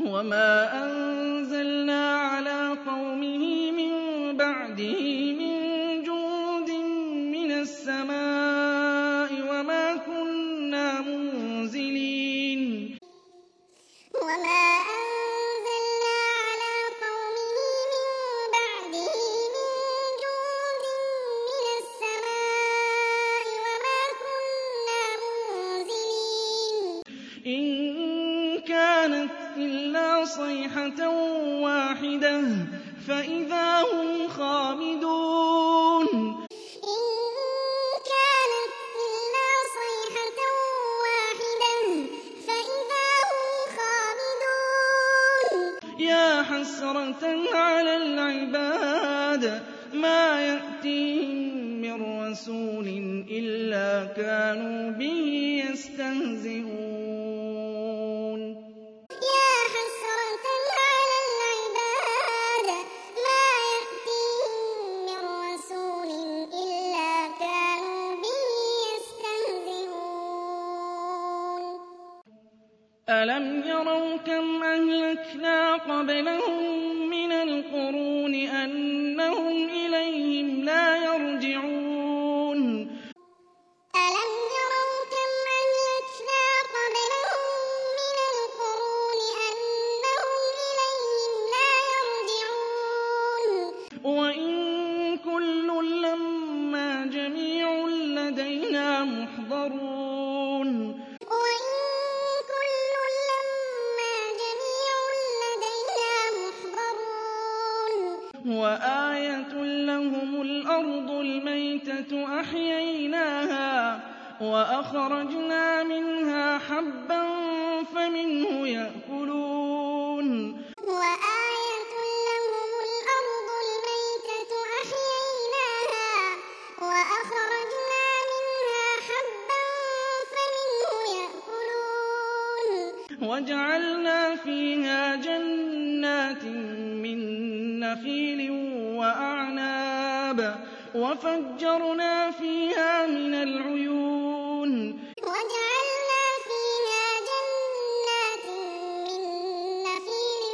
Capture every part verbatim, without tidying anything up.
وَمَا أَنزَلْنَا عَلَىٰ قَوْمِهِ مِن بَعْدِهِ مِن جُندٍ مِّنَ السَّمَاءِ وَمَا كُنَّا مُنزِلِينَ وَمَا أَنزَلْنَا عَلَىٰ قَوْمِهِ مِن بَعْدِهِ مِن جُندٍ مِّنَ السَّمَاءِ وَمَا كُنَّا مُنزِلِينَ إِن كَانَتْ إِلَّا صَيْحَةً وَاحِدَةً فَإِذَا هُمْ خَامِدُونَ إِن كَانَتْ إِلَّا صَيْحَةً وَاحِدَةً فَإِذَا هُمْ خَامِدُونَ يَا حَسْرَةً عَلَى الْعِبَادِ مَا يَأْتِيهِم مِّن رَّسُولٍ إِلَّا كَانُوا بِهِ يَسْتَهْزِئُونَ يَا حَسْرَةً عَلَى الْعِبَادِ مَا يَأْتِيهِم مِّن رَّسُولٍ إِلَّا كَانُوا بِهِ يَسْتَهْزِئُونَ أَلَمْ يَرَوْا كَمْ أَهْلَكْنَا قَبْلَهُم مِّنَ الْقُرُونِ أَنَّهُمْ إِلَيْهِمْ لَا يَرْجِعُونَ أَلَمْ يَرَوْا كَمْ أَهْلَكْنَا قَبْلَهُم مِّنَ الْقُرُونِ أَنَّهُمْ إِلَيْهِمْ لَا يَرْجِعُونَ وَإِن كُلٌّ لَّمَّا جَمِيعٌ لَّدَيْنَا مُحْضَرُونَ وَإِن كُلٌّ لَّمَّا جَمِيعٌ لَّدَيْنَا مُحْضَرُونَ وَآيَةٌ لَّهُمُ الْأَرْضُ الْمَيْتَةُ أَحْيَيْنَاهَا وَأَخْرَجْنَا مِنْهَا حَبًّا فَمِنْهُ يَأْكُلُونَ وَآيَةٌ لَّهُمُ الْأَرْضُ الْمَيْتَةُ أَحْيَيْنَاهَا وَأَخْرَجْنَا مِنْهَا حَبًّا فَمِنْهُ يَأْكُلُونَ وَجَعَلْنَا فِيهَا جَنَّاتٍ مِّن نَّخِيلٍ وَأَعْنَابٍ وَفَجَّرْنَا فِيهَا مِنَ الْعُيُونِ وَجَعَلْنَا فِيهَا جَنَّاتٍ مِّن نَّخِيلٍ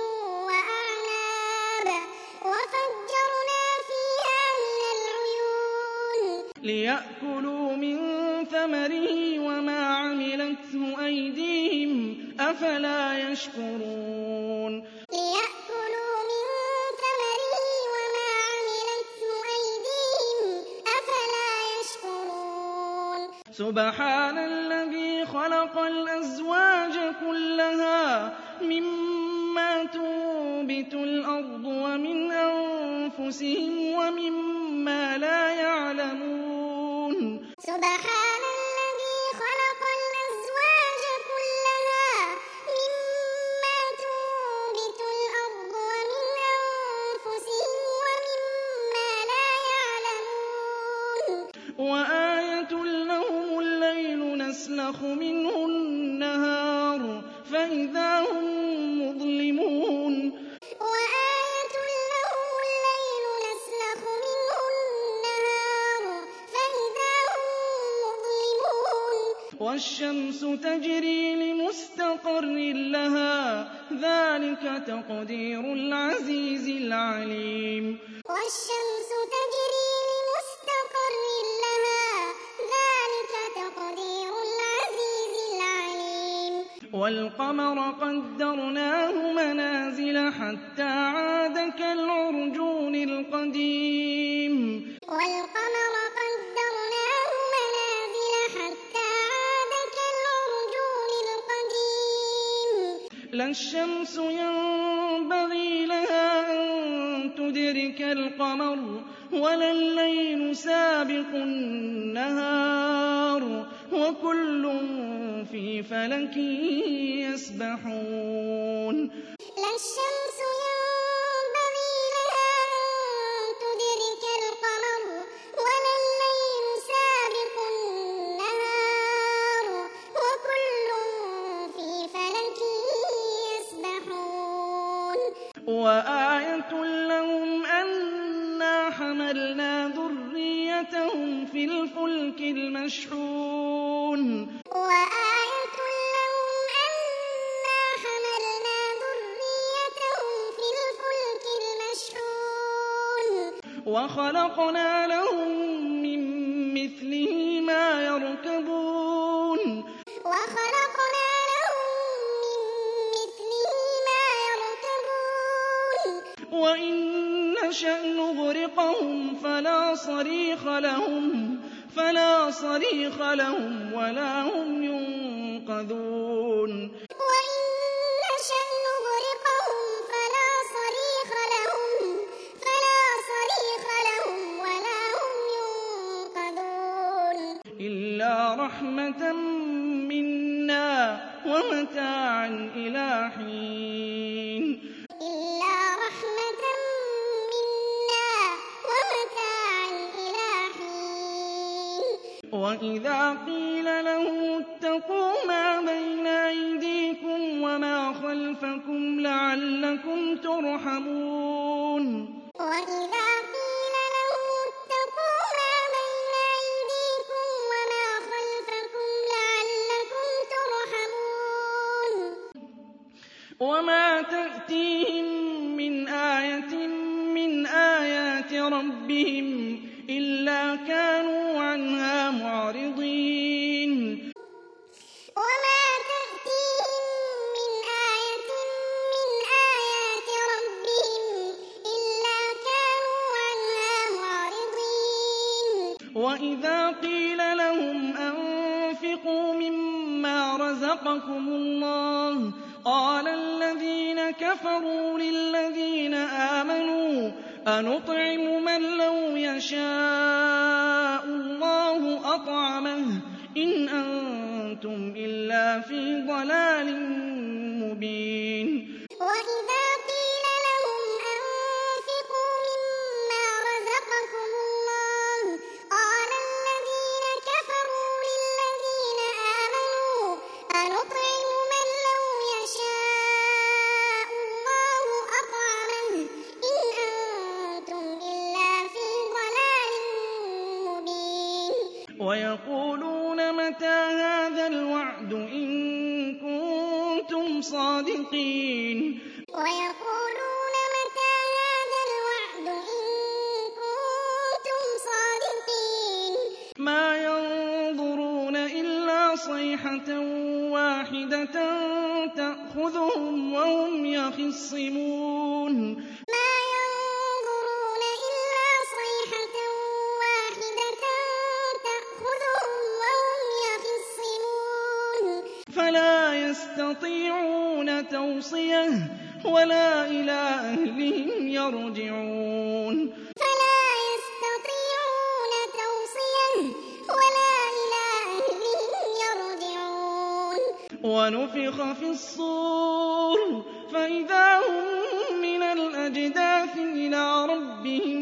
وَأَعْنَابٍ وَفَجَّرْنَا فِيهَا مِنَ الْعُيُونِ لِيَأْكُلُوا مِن ثَمَرِهِ وَمَا عَمِلَتْهُ أَيْدِيهِمْ ۖ أَفَلَا يَشْكُرُونَ لِيَأْكُلُوا مِن ثَمَرِهِ وَمَا عَمِلَتْهُ أَيْدِيهِمْ ۖ أَفَلَا يَشْكُرُونَ سُبْحَانَ الَّذِي خَلَقَ الْأَزْوَاجَ كُلَّهَا مِمَّا تُنبِتُ الْأَرْضُ وَمِنْ أَنفُسِهِمْ وَمِمَّا لَا يَعْلَمُونَ سُبْحَانَ الَّذِي خَلَقَ الْأَزْوَاجَ كُلَّهَا مِمَّا تُنبِتُ الْأَرْضُ وَمِنْ أَنفُسِهِمْ وَمِمَّا لَا يَعْلَمُونَ وَآيَةٌ لَّهُمُ اللَّيْلُ نَسْلَخُ مِنْهُ النَّهَارَ فَإِذَا هُم مُّظْلِمُونَ وَآيَةٌ لَّهُمُ اللَّيْلُ نَسْلَخُ مِنْهُ النَّهَارَ فَإِذَا هُم مُّظْلِمُونَ وَالشَّمْسُ تَجْرِي لِمُسْتَقَرٍّ لَّهَا ۚ ذَٰلِكَ تَقْدِيرُ الْعَزِيزِ الْعَلِيمِ وَالشَّمْسُ تَجْرِي لِمُسْتَقَرٍّ لَّهَا ۚ ذَٰلِكَ تَقْدِيرُ الْعَزِيزِ الْعَلِيمِ وَالْقَمَرَ قَدَّرْنَاهُ مَنَازِلَ حَتَّىٰ عَادَ كَالْعُرْجُونِ الْقَدِيمِ وَالْقَمَرَ قَدَّرْنَاهُ مَنَازِلَ حَتَّىٰ عَادَ كَالْعُرْجُونِ الْقَدِيمِ لَا الشَّمْسُ يَنبَغِي لَهَا أَن تُدْرِكَ الْقَمَرَ وَلَا اللَّيْلُ سَابِقُ النَّهَارِ ۚ وَكُلٌّ فِي فَلَكٍ يَسْبَحُونَ لَا الشَّمْسُ يَنبَغِي لَهَا أَن تُدْرِكَ الْقَمَرَ وَلَا اللَّيْلُ سَابِقُ النَّهَارِ ۚ وَكُلٌّ فِي فَلَكٍ يَسْبَحُونَ وَآيَةٌ لَّهُمْ أَنَّا حَمَلْنَا ذُرِّيَّتَهُمْ فِي الْفُلْكِ الْمَشْحُونِ وَآيَةٌ لَّهُمْ أَنَّا حَمَلْنَا ذُرِّيَّتَهُمْ وَخَلَقْنَا لَهُم مِّن مِّثْلِهِ مَا يَرْكَبُونَ وَخَلَقْنَا لَهُم مِّن مِّثْلِهِ مَا يَرْكَبُونَ وَإِن نَّشَأْ نُغْرِقْهُمْ فَلَا صَرِيخَ لَهُمْ فَلَا صَرِيخَ لَهُمْ وَلَا هُمْ يُنقَذُونَ وَإِن نَّشَأْ نُغْرِقْهُمْ فَلَا صَرِيخَ لَهُمْ فَلَا صَرِيخَ لَهُمْ وَلَا هُمْ يُنقَذُونَ إِلَّا رَحْمَةً مِّنَّا وَمَتَاعًا إِلَىٰ حِينٍ إِلَّا رَحْمَةً مِّنَّا وَمَتَاعًا إِلَىٰ حِينٍ وَإِذَا قِيلَ لَهُمُ اتَّقُوا مَا بَيْنَ أَيْدِيكُمْ وَمَا خَلْفَكُمْ لَعَلَّكُمْ تُرْحَمُونَ وَإِذَا قِيلَ لَهُمُ اتَّقُوا مَا بَيْنَ أَيْدِيكُمْ وَمَا خَلْفَكُمْ لَعَلَّكُمْ تُرْحَمُونَ وَمَا تَأْتِيهِم مِّنْ آيَةٍ مِّنْ آيَاتِ رَبِّهِمْ إِلَّا كَانُوا عَنْهَا مُعْرِضِينَ وَمَا تَأْتِيهِم مِّنْ آيَةٍ مِّنْ آيَاتِ رَبِّهِمْ إِلَّا كَانُوا عَنْهَا مُعْرِضِينَ وَإِذَا قِيلَ لَهُمْ أَنفِقُوا مِمَّا رَزَقَكُمُ اللَّهُ قَالَ الَّذِينَ كَفَرُوا لِلَّذِينَ آمَنُوا أَنُطْعِمُ مَن لَّوْ يَشَاءُ اللَّهُ أَطْعَمَهُ إِنْ أَنتُمْ إِلَّا فِي ضَلَالٍ مُّبِينٍ وَإِذَا قِيلَ لَهُمْ أَنفِقُوا مِمَّا رَزَقَكُمُ اللَّهُ قَالَ الَّذِينَ كَفَرُوا لِلَّذِينَ آمَنُوا أَنُطْعِمُ مَن لَّوْ يَشَاءُ اللَّهُ أَطْعَمَهُ إِنْ أَنتُمْ إِلَّا فِي ضَلَالٍ مُّبِينٍ وَيَقُولُونَ مَتَىٰ هَٰذَا الْوَعْدُ إِن كُنتُمْ صَادِقِينَ وَيَقُولُونَ مَتَىٰ هَٰذَا الْوَعْدُ إِن كُنتُمْ صَادِقِينَ مَا يَنظُرُونَ إِلَّا صَيْحَةً وَاحِدَةً تَأْخُذُهُمْ وَهُمْ يَخِصِّمُونَ مَا يَنظُرُونَ إِلَّا صَيْحَةً وَاحِدَةً تَأْخُذُهُمْ وَهُمْ يَخِصِّمُونَ فَلَا يَسْتَطِيعُونَ تَوْصِيَةً وَلَا إِلَىٰ أَهْلِهِمْ يَرْجِعُونَ فَلَا يَسْتَطِيعُونَ تَوْصِيَةً وَلَا إِلَىٰ أَهْلِهِمْ يَرْجِعُونَ وَنُفِخَ فِي الصُّورِ فَإِذَا هُم مِّنَ الْأَجْدَاثِ إِلَىٰ رَبِّهِمْ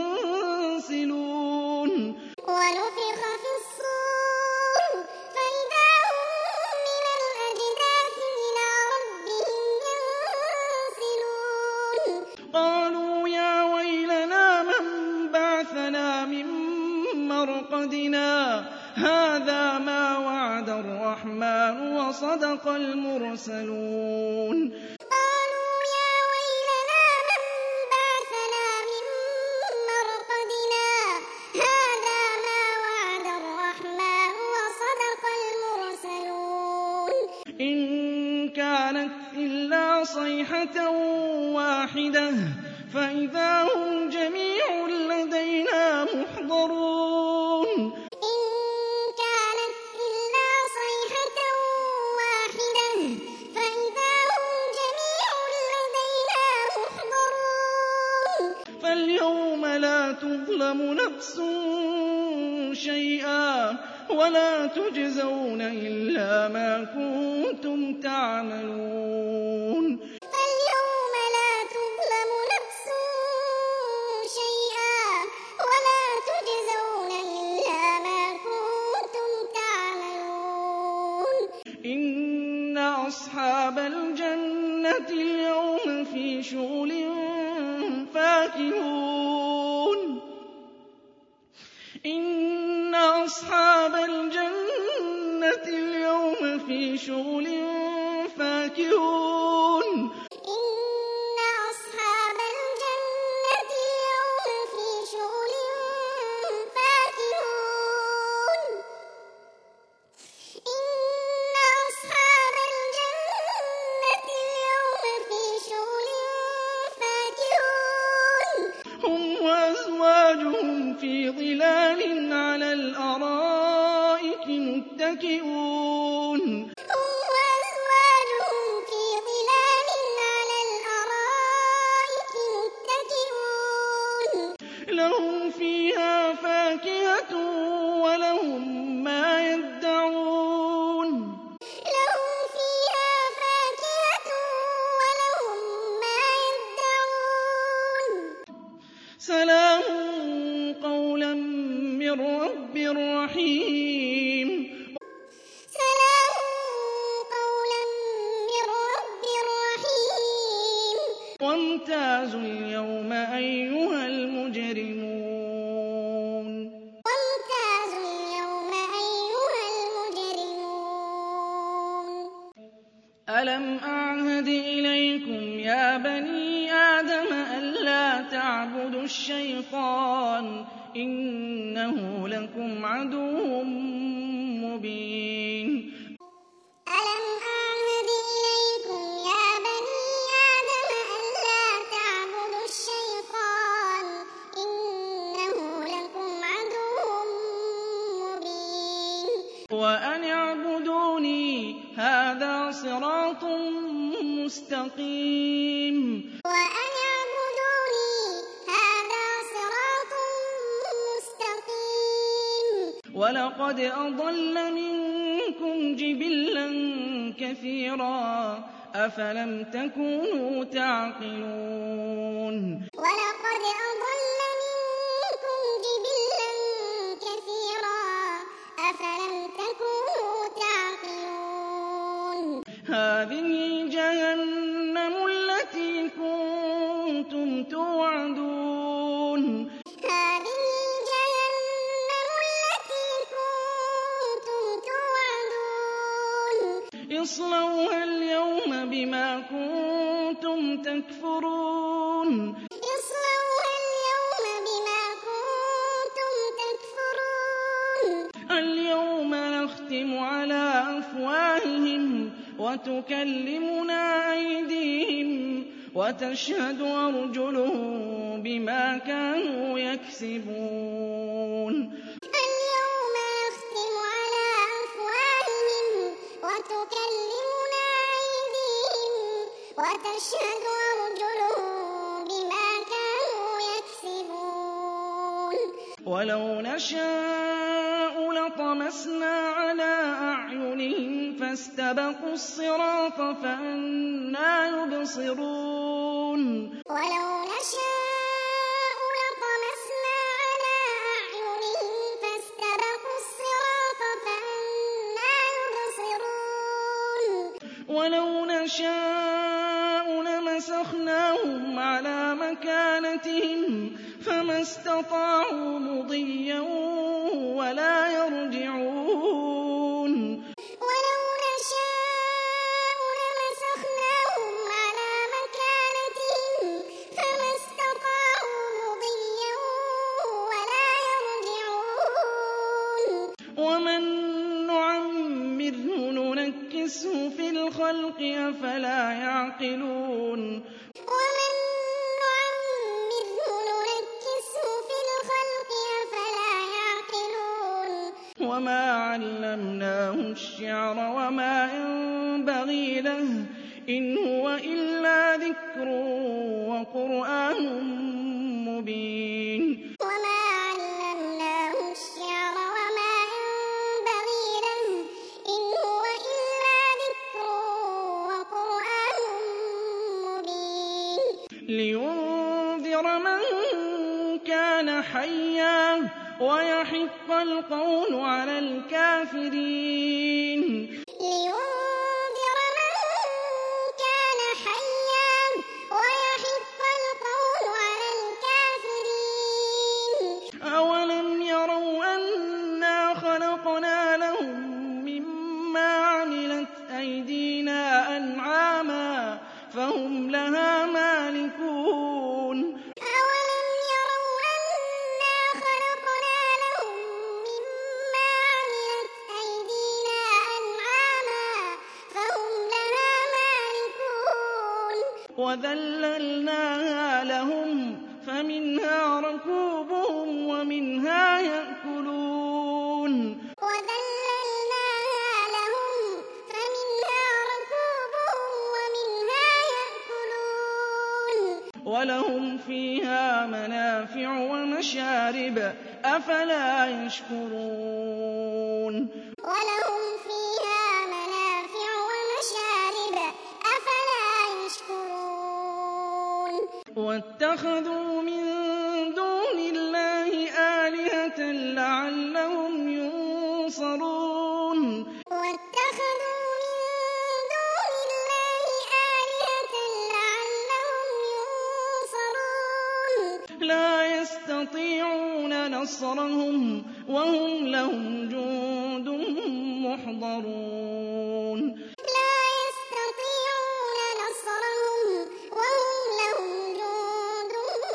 يَنسِلُونَ وَنُفِخَ فِي الصُّورِ فَإِذَا هُم مِّنَ الْأَجْدَاثِ إِلَىٰ رَبِّهِمْ يَنسِلُونَ قَالُوا يَا وَيْلَنَا مَن بَعَثَنَا مِن مَّرْقَدِنَا هَٰذَا مَا وَعَدَ الرَّحْمَٰنُ وَصَدَقَ الْمُرْسَلُونَ قَالُوا يَا وَيْلَنَا مَن بَعَثَنَا مِن مَّرْقَدِنَا هَٰذَا مَا وَعَدَ الرَّحْمَٰنُ وَصَدَقَ الْمُرْسَلُونَ إِن كَانَتْ إِلَّا صَيْحَةً وَاحِدَةً فَإِذَا هُمْ جَمِيعٌ لَّدَيْنَا مُحْضَرُونَ إِن كَانَتْ إِلَّا صَيْحَةً وَاحِدَةً فَإِذَا هُمْ جَمِيعٌ لَّدَيْنَا مُحْضَرُونَ فَالْيَوْمَ لَا تُظْلَمُ نَفْسٌ شَيْئًا وَلَا تُجْزَوْنَ إِلَّا مَا كُنتُمْ تَعْمَلُونَ فَالْيَوْمَ لَا تُظْلَمُ نَفْسٌ شَيْئًا وَلَا تُجْزَوْنَ إِلَّا مَا كُنتُمْ تَعْمَلُونَ إِنَّ أَصْحَابَ الْجَنَّةِ الْيَوْمَ فِي شُغُلٍ فَاكِهُونَ إِنَّ أَصْحَابَ الْجَنَّةِ الْيَوْمَ فِي شُغُلٍ فَاكِهُونَ إِنَّ أَصْحَابَ الْجَنَّةِ الْيَوْمَ فِي في ظلال على الأرائك متكئون هم وأزواجهم في ظلال على الأرائك متكئون لهم فيها فاكهة ولهم ما يدعون لهم فيها فاكهة ولهم ما يدعون سلام قولا من رب رحيم سلام قولا من رب رحيم وامتازوا اليوم أيها المجرمون وامتازوا اليوم أيها المجرمون ألم أعهد إليكم يا بني آدم ألا تعبدوا الشيطان إنه لكم عدو مبين ألم أعهد إليكم يا بني آدم ألا تعبدوا الشيطان إنه لكم عدو مبين وأن اعبدوني هذا صراط مستقيم وأن اعبدوني هذا صراط مستقيم ولقد أضل منكم جبلا كثيرا أفلم تكونوا تعقلون ولقد أضل منكم جبلا كثيرا أفلم تكونوا تعقلون هذه جهنم التي كنتم توعدون هذه جهنم التي كنتم توعدون اصلوها اليوم بما كنتم تكفرون اصلوها اليوم بما كنتم تكفرون اليوم نختم على أفواههم وتكلمنا أيديهم وتشهد أرجلهم بما كانوا يكسبون اليوم نختم على أفواههم وتكلمنا أيديهم وتشهد أرجلهم بما كانوا يكسبون ولو نشاء لطمسنا على أعينهم فاستبقوا الصراط فأنى يبصرون ولو نشاء لطمسنا على أعينهم فاستبقوا الصراط فأنى يبصرون ولو نشاء لمسخناهم على مكانتهم فما استطاعوا مضيا ولا يرجعون ولو نشاء لمسخناهم على مكانتهم فما استطاعوا مضيا ولا يرجعون ومن نعمره ننكسه في الخلق أفلا يعقلون ومن نعمره ننكسه في الخلق أفلا يعقلون وما علمناه الشعر وما ينبغي له إن هو إلا ذكر وقرآن مبين وما علمناه الشعر وما ينبغي له إن هو إلا ذكر وقرآن مبين لينذر من كان حيا ويحق القول على الكافرين لينذر من كان حيا ويحق القول على الكافرين أولم يروا أنا خلقنا لهم مما عملت أيدينا أنعاما فهم لها مالكون أولم يروا أنا خلقنا لهم مما عملت أيدينا أنعاما فهم لها مالكون وذللناها لهم فمنها ركوبهم ومنها يأكلون وَذَلَّلْنَاهَا لَهُمْ فَمِنْهَا رَكُوبُهُمْ وَمِنْهَا يَأْكُلُونَ وَلَهُمْ فِيهَا مَنَافِعُ وَمَشَارِبُ أَفَلَا يَشْكُرُونَ وَلَهُمْ فِيهَا مَنَافِعُ وَمَشَارِبُ أَفَلَا يَشْكُرُونَ وَاتَّخَذُوا مِن دُونِ اللَّهِ آلِهَةً لَّعَلَّهُمْ يُنصَرُونَ وَاتَّخَذُوا مِن دُونِ اللَّهِ آلِهَةً لَّعَلَّهُمْ يُنصَرُونَ لَا يَسْتَطِيعُونَ نَصْرَهُمْ وَهُمْ لَهُمْ جُندٌ مُّحْضَرُونَ لَا يَسْتَطِيعُونَ نَصْرَهُمْ وَهُمْ لَهُمْ جُندٌ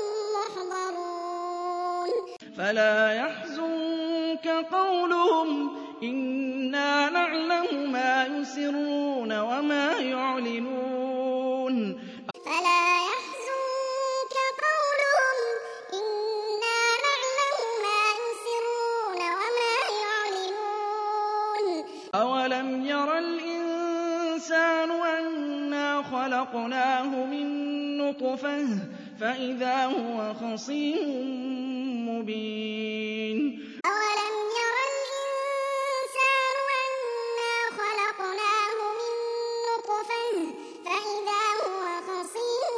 مُّحْضَرُونَ فَلَا يَحْزُنكَ قَوْلُهُمْ ۘ إِنَّا نَعْلَمُ مَا يُسِرُّونَ وَمَا يُعْلِنُونَ فَلَا يَحْزُنكَ قَوْلُهُمْ ۘ إِنَّا نَعْلَمُ مَا يُسِرُّونَ وَمَا يُعْلِنُونَ أَوَلَمْ يَرَ الْإِنسَانُ أَنَّا خَلَقْنَاهُ مِن نُّطْفَةٍ فَإِذَا هُوَ خَصِيمٌ مُّبِينٌ أَوَلَمْ يَرَ الْإِنسَانُ أَنَّا خَلَقْنَاهُ مِن نُّطْفَةٍ فَإِذَا هُوَ خَصِيمٌ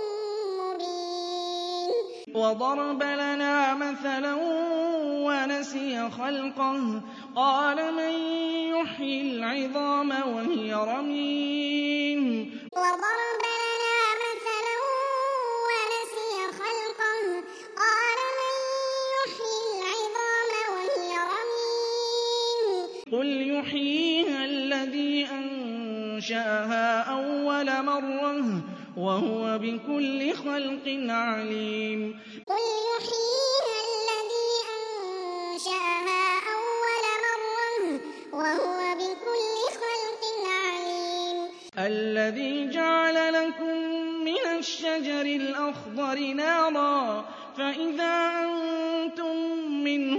مُّبِينٌ وَضَرَبَ لَنَا مَثَلًا وَنَسِيَ خَلْقَهُ قَالَ مَن يُحْيِي الْعِظَامَ وَهِيَ رَمِيمٌ وَضَرَبَ لَنَا مَثَلًا وَنَسِيَ خَلْقَهُ قَالَ مَن يُحْيِي الْعِظَامَ وَهِيَ رَمِيمٌ قُلْ يُحْيِيهَا الَّذِي أَنشَأَهَا أَوَّلَ مَرَّةٍ وَهُوَ بِكُلِّ خَلْقٍ عَلِيمٌ قُلْ يُحْيِيهَا الَّذِي أَنشَأَهَا أَوَّلَ مَرَّةٍ وَهُوَ بِكُلِّ خَلْقٍ عَلِيمٌ الَّذِي جَعَلَ لَكُم مِّنَ الشَّجَرِ الْأَخْضَرِ نَارًا فَإِذَا أَنتُم مِّنْهُ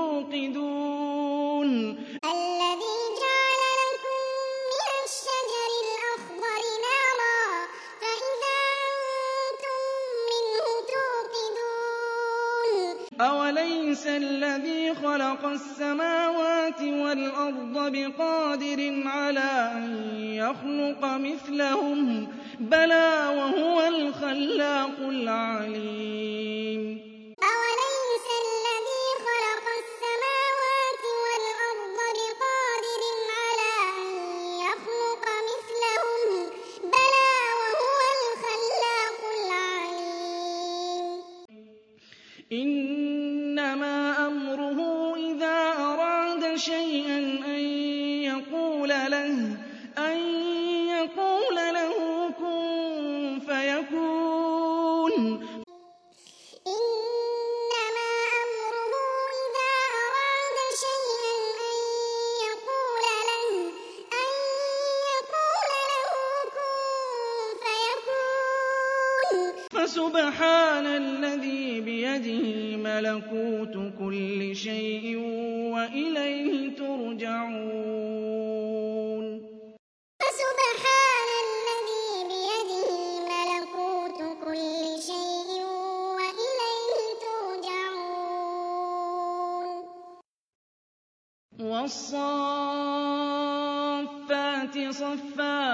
تُوقِدُونَ الَّذِي جَعَلَ لَكُم مِّنَ الشَّجَرِ الْأَخْضَرِ نَارًا فَإِذَا أَنتُم مِّنْهُ تُوقِدُونَ أَوَلَيْسَ الَّذِي خَلَقَ السَّمَاوَاتِ وَالْأَرْضَ بِقَادِرٍ عَلَىٰ أَن يَخْلُقَ مِثْلَهُم ۚ بَلَىٰ وَهُوَ الْخَلَّاقُ الْعَلِيمُ أَوَلَيْسَ الَّذِي خَلَقَ السَّمَاوَاتِ وَالْأَرْضَ بِقَادِرٍ عَلَىٰ أَن يَخْلُقَ مِثْلَهُم ۚ بَلَىٰ وَهُوَ الْخَلَّاقُ الْعَلِيمُ إِنَّمَا أَمْرُهُ إِذَا أَرَادَ شَيْئًا أَن يَقُولَ لَهُ كُن فَيَكُونُ إِنَّمَا أَمْرُهُ إِذَا أَرَادَ شَيْئًا أَن يَقُولَ لَهُ كُن فَيَكُونُ فَسُبْحَانَ الَّذِي بِيَدِهِ مَلَكُوتُ كُلِّ شَيْءٍ وَإِلَيْهِ تُرْجَعُونَ فَسُبْحَانَ الَّذِي بِيَدِهِ مَلَكُوتُ كُلِّ شَيْءٍ وَإِلَيْهِ تُرْجَعُونَ وَالصَّافَّاتِ صَفًّا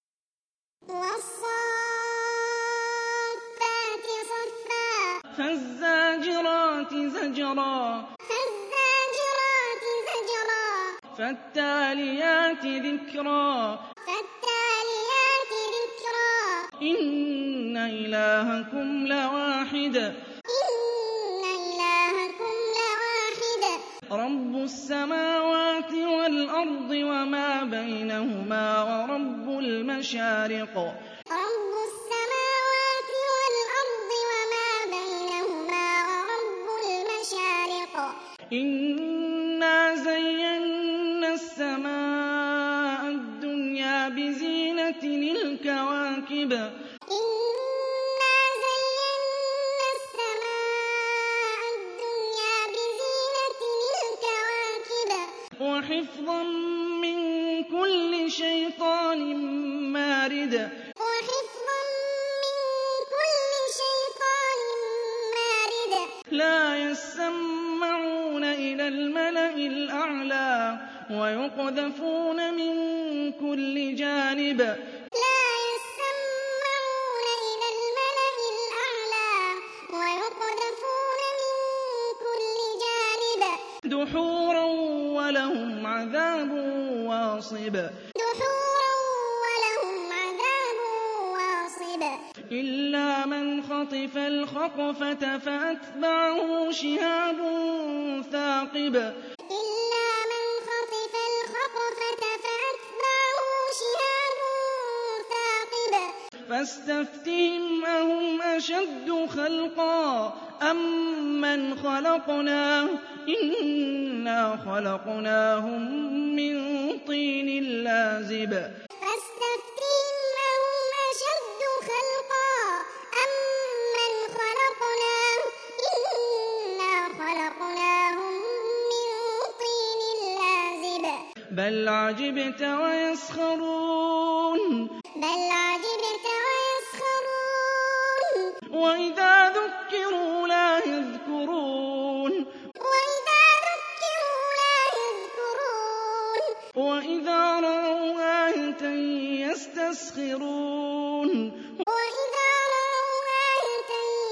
وَالصَّافَّاتِ صَفًّا فَالزَّاجِرَاتِ زَجْرًا فَالزَّاجِرَاتِ زَجْرًا فَالتَّالِيَاتِ ذِكْرًا فَالتَّالِيَاتِ ذِكْرًا إِنَّ إِلَٰهَكُمْ لَوَاحِدٌ إِنَّ إِلَٰهَكُمْ لَوَاحِدٌ رَّبُّ السَّمَاوَاتِ وَالْأَرْضِ وَمَا بَيْنَهُمَا وَرَبُّ الْمَشَارِقِ رَبُّ السَّمَاوَاتِ وَالْأَرْضِ وَمَا بَيْنَهُمَا وَرَبُّ الْمَشَارِقِ إِنَّا زَيَّنَّا السَّمَاءَ الدُّنْيَا بِزِينَةٍ الْكَوَاكِبِ إِنَّا زَيَّنَّا السَّمَاءَ وحفظا من كل شيطان مارد وحفظا من كل شيطان مارد لا يسمعون إلى الملأ الأعلى ويقذفون من كل جانب لا يسمعون إلى الملأ الأعلى ويقذفون من كل جانب دحورا ولهم عذاب واصب دحورا ولهم عذاب واصب إلا من خطف الخطفة فأتبعه شهاب ثاقب إلا من خطف الخطفة فأتبعه شهاب ثاقب فاستفتهم أهم أشد خلقا أم من خلقنا إنا خلقناهم من طين لازب فاستفتهم أهم أشد خلقا أم من خلقنا إنا خلقناهم من طين لازب بل عجبت ويسخرون بل عجبت ويسخرون وإذا ذكروا لا يذكرون وإذا ذكروا لا يذكرون وإذا رأوا آية يستسخرون وإذا رأوا آية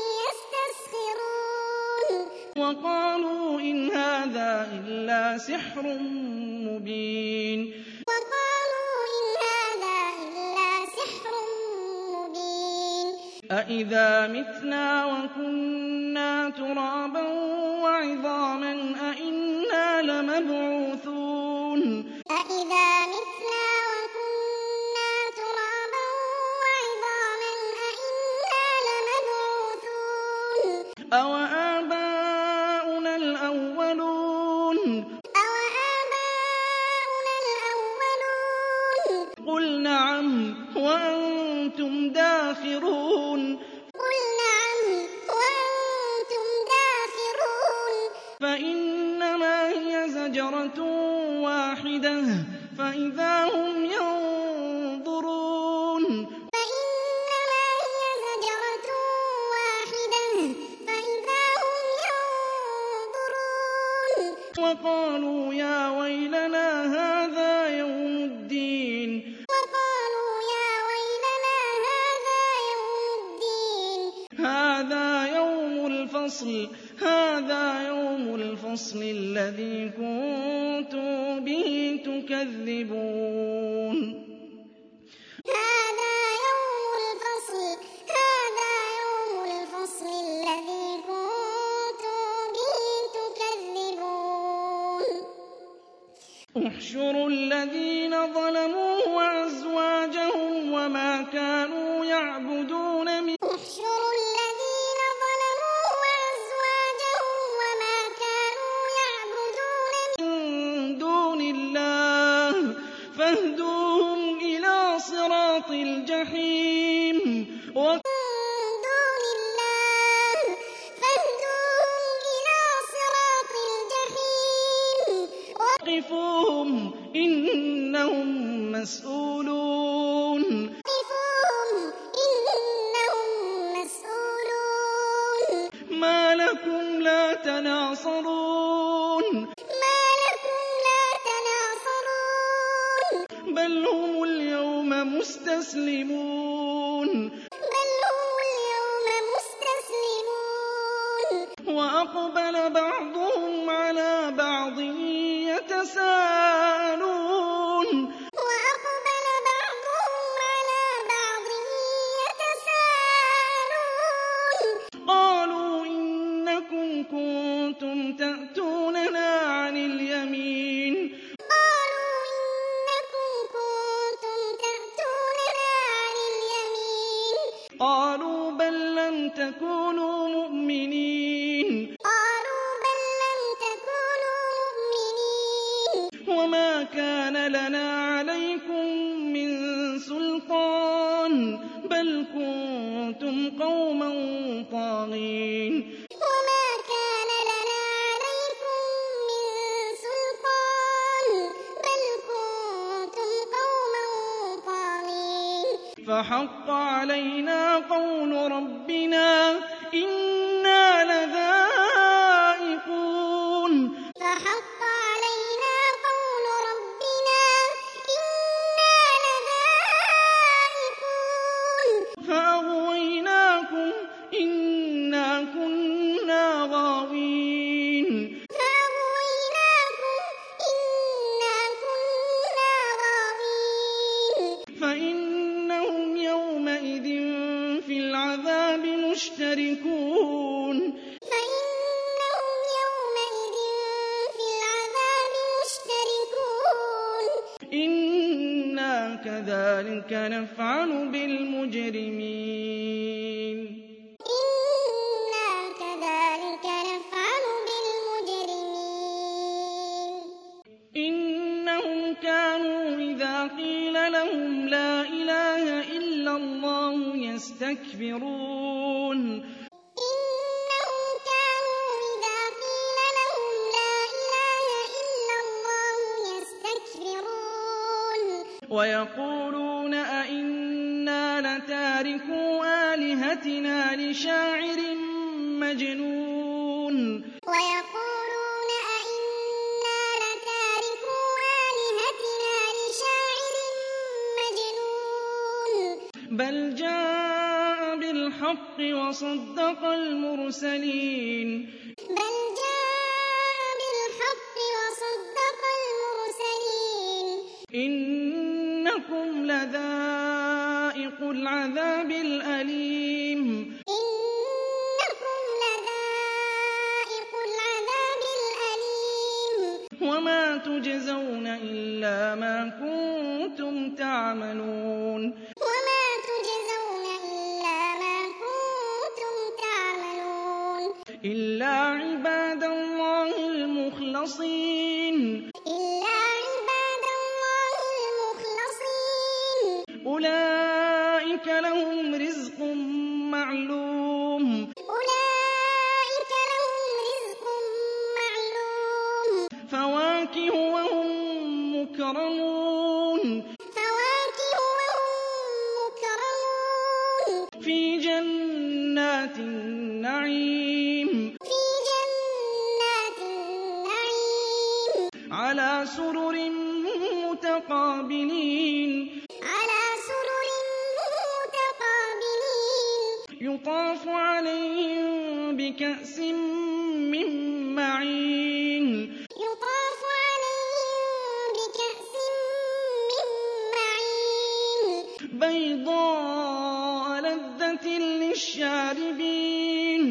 يستسخرون وقالوا إن هذا إلا سحر مبين وقالوا إن هذا إلا سحر مبين أإذا متنا وكنا ترابا وعظاما أإنا لمبعوثون أإذا متنا وكنا ترابا وعظاما أإنا لمبعوثون أوآباؤنا الأولون أوآباؤنا الأولون قل نعم وأنتم داخرون قل نعم وأنتم داخرون فإنما هي زجرة واحدة فإذا هم ينظرون فإنما هي زجرة واحدة فإذا هم ينظرون وقالوا يا ويلنا هذا يوم الدين وقالوا يا ويلنا هذا يوم الدين هذا يوم الفصل هذا يوم الفصل الذي كنتم به تكذبون هذا يوم الفصل هذا يوم الفصل الذي كنتم به تكذبون احشروا الذين ظلموا وأزواجهم وما كانوا يعبدون من احشروا الذين ظلموا وأزواجهم وما كانوا يعبدون من دون الله فاهدوهم إلى صراط الجحيم من دون الله فاهدوهم إلى صراط الجحيم وقفوهم إنهم مسؤولون وقفوهم إنهم مسؤولون ما لكم لا تناصرون ما لكم لا تناصرون بل هم اليوم مستسلمون بل هم اليوم مستسلمون وأقبل بعضهم على بعض يتساءلون وأقبل بعضهم على بعض يتساءلون قالوا إنكم كنتم تأتوننا عن اليمين قالوا إنكم كنتم تأتوننا عن اليمين قالوا بل لم تكونوا مؤمنين قالوا بل لم تكونوا مؤمنين وما كان لنا عليكم من سلطان بل كنتم قوما طاغين وما كان لنا عليكم من سلطان فحق علينا قول ربنا إنا لذائقون فحق علينا قول ربنا إنا لذائقون فأغويناكم إنا كنا غاوين فأغويناكم إنا كنا غاوين فإنهم يومئذ في العذاب مشتركون فإنهم يومئذ في العذاب مشتركون إنا كذلك نفعل بالمجرمين إنا كذلك نفعل بالمجرمين إنهم كانوا إذا قيل لهم لا إله إلا الله يستكبرون إنهم كانوا إذا قيل لهم لا إله إلا الله يستكبرون ويقولون أئنا لتاركو آلهتنا لشاعر مجنون ويقولون أئنا لتاركو آلهتنا لشاعر مجنون بل جاء بالحق وصدق المرسلين بل جاء بالحق وصدق المرسلين إنكم لذائق العذاب الأليم إنكم لذائق العذاب الأليم وما تجزون إلا ما كنتم تعملون وما تجزون إلا ما كنتم تعملون إلا عباد الله المخلصين إلا عباد الله المخلصين أولئك لهم رزق معلوم أولئك لهم رزق معلوم فواكه وهم مكرمون فواكه وهم مكرمون في جنات النعيم في جنات النعيم على سرر متقابلين على سرر متقابلين يطاف عليهم بكأس من معين يطاف عليهم بكأس من معين بيضاء لذة للشاربين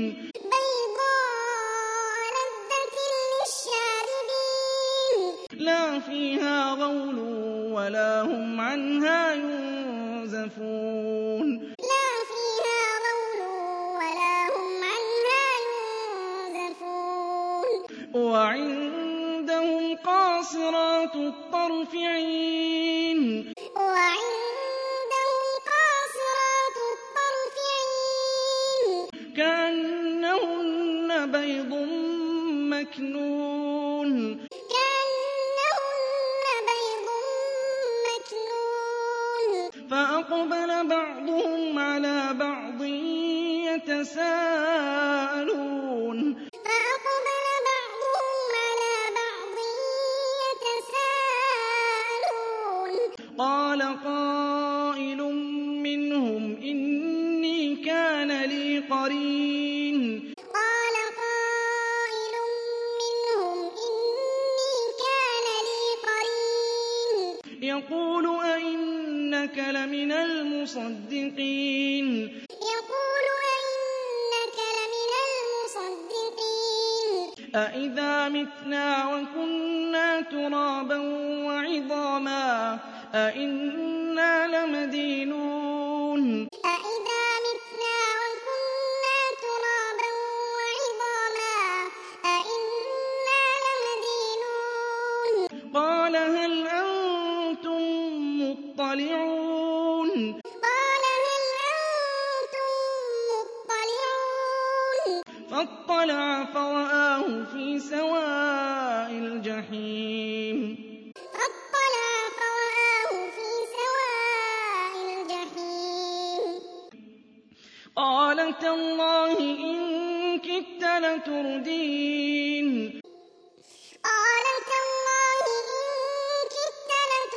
بيضاء لذة للشاربين لا فيها غول ولا هم عنها ينزفون لا فيها غول ولا هم عنها ينزفون وعندهم قاصرات الطرف عين وعندهم قاصرات الطرف عين كأنهن بيض مكنون كأنهن بيض مكنون فأقبل بعضهم على بعض يتساءلون فأقبل بعضهم على بعض يتساءلون قال قائل منهم إني كان لي قرين قال قائل منهم إني كان لي قرين يقول أئنك لمن المصدقين يقول أئنك لمن المصدقين أئذا متنا وكنا ترابا وعظاما أئنا لمدينون أئذا متنا وكنا ترابا وعظاما أئنا لمدينون قال هل أنتم مطلعون قال هل أنتم مطلعون فاطلع فرآه في سواء الجحيم فاطلع فرآه في سواء الجحيم قَالَ تَاللَّهِ إِن كِدتَّ لَتُرْدِينِ قَالَ تَاللَّهِ إِن كِدتَّ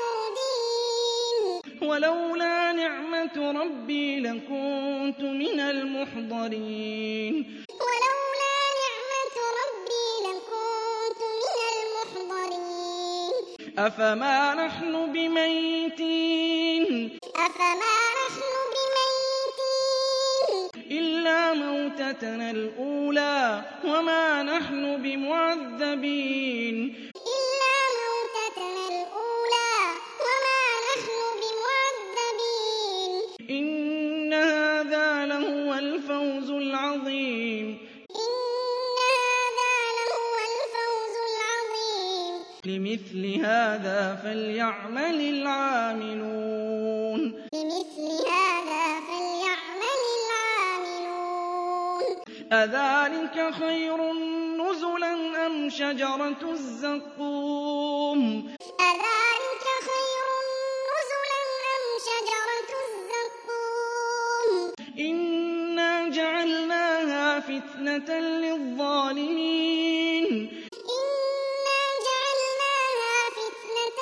لَتُرْدِينِ وَلَوْلَا نِعْمَةُ رَبِّي لَكُنتُ مِنَ الْمُحْضَرِينَ وَلَوْلَا نِعْمَةُ رَبِّي لَكُنتُ مِنَ الْمُحْضَرِينَ أَفَمَا نَحْنُ بِمَيِّتِينَ أَفَمَا نَحْنُ بِمَيِّتِينَ إِلَّا مَوْتَتَنَا الْأُولَىٰ وَمَا نَحْنُ بِمُعَذَّبِينَ إِلَّا مَوْتَتَنَا الْأُولَىٰ وَمَا نَحْنُ بِمُعَذَّبِينَ إِنَّ هَٰذَا لَهُوَ الْفَوْزُ الْعَظِيمُ إِنَّ هَٰذَا لَهُوَ الْفَوْزُ الْعَظِيمُ لِمِثْلِ هَٰذَا فَلْيَعْمَلِ الْعَامِلُونَ لِمِثْلِ هَٰذَا فَلْيَعْمَلِ الْعَامِلُونَ أَذَٰلِكَ خَيْرٌ نُّزُلًا أَمْ شَجَرَةُ الزَّقُّومِ أَذَٰلِكَ خَيْرٌ نُّزُلًا أَمْ شَجَرَةُ الزَّقُّومِ إِنَّا جَعَلْنَاهَا فِتْنَةً لِّلظَّالِمِينَ إِنَّا جَعَلْنَاهَا فِتْنَةً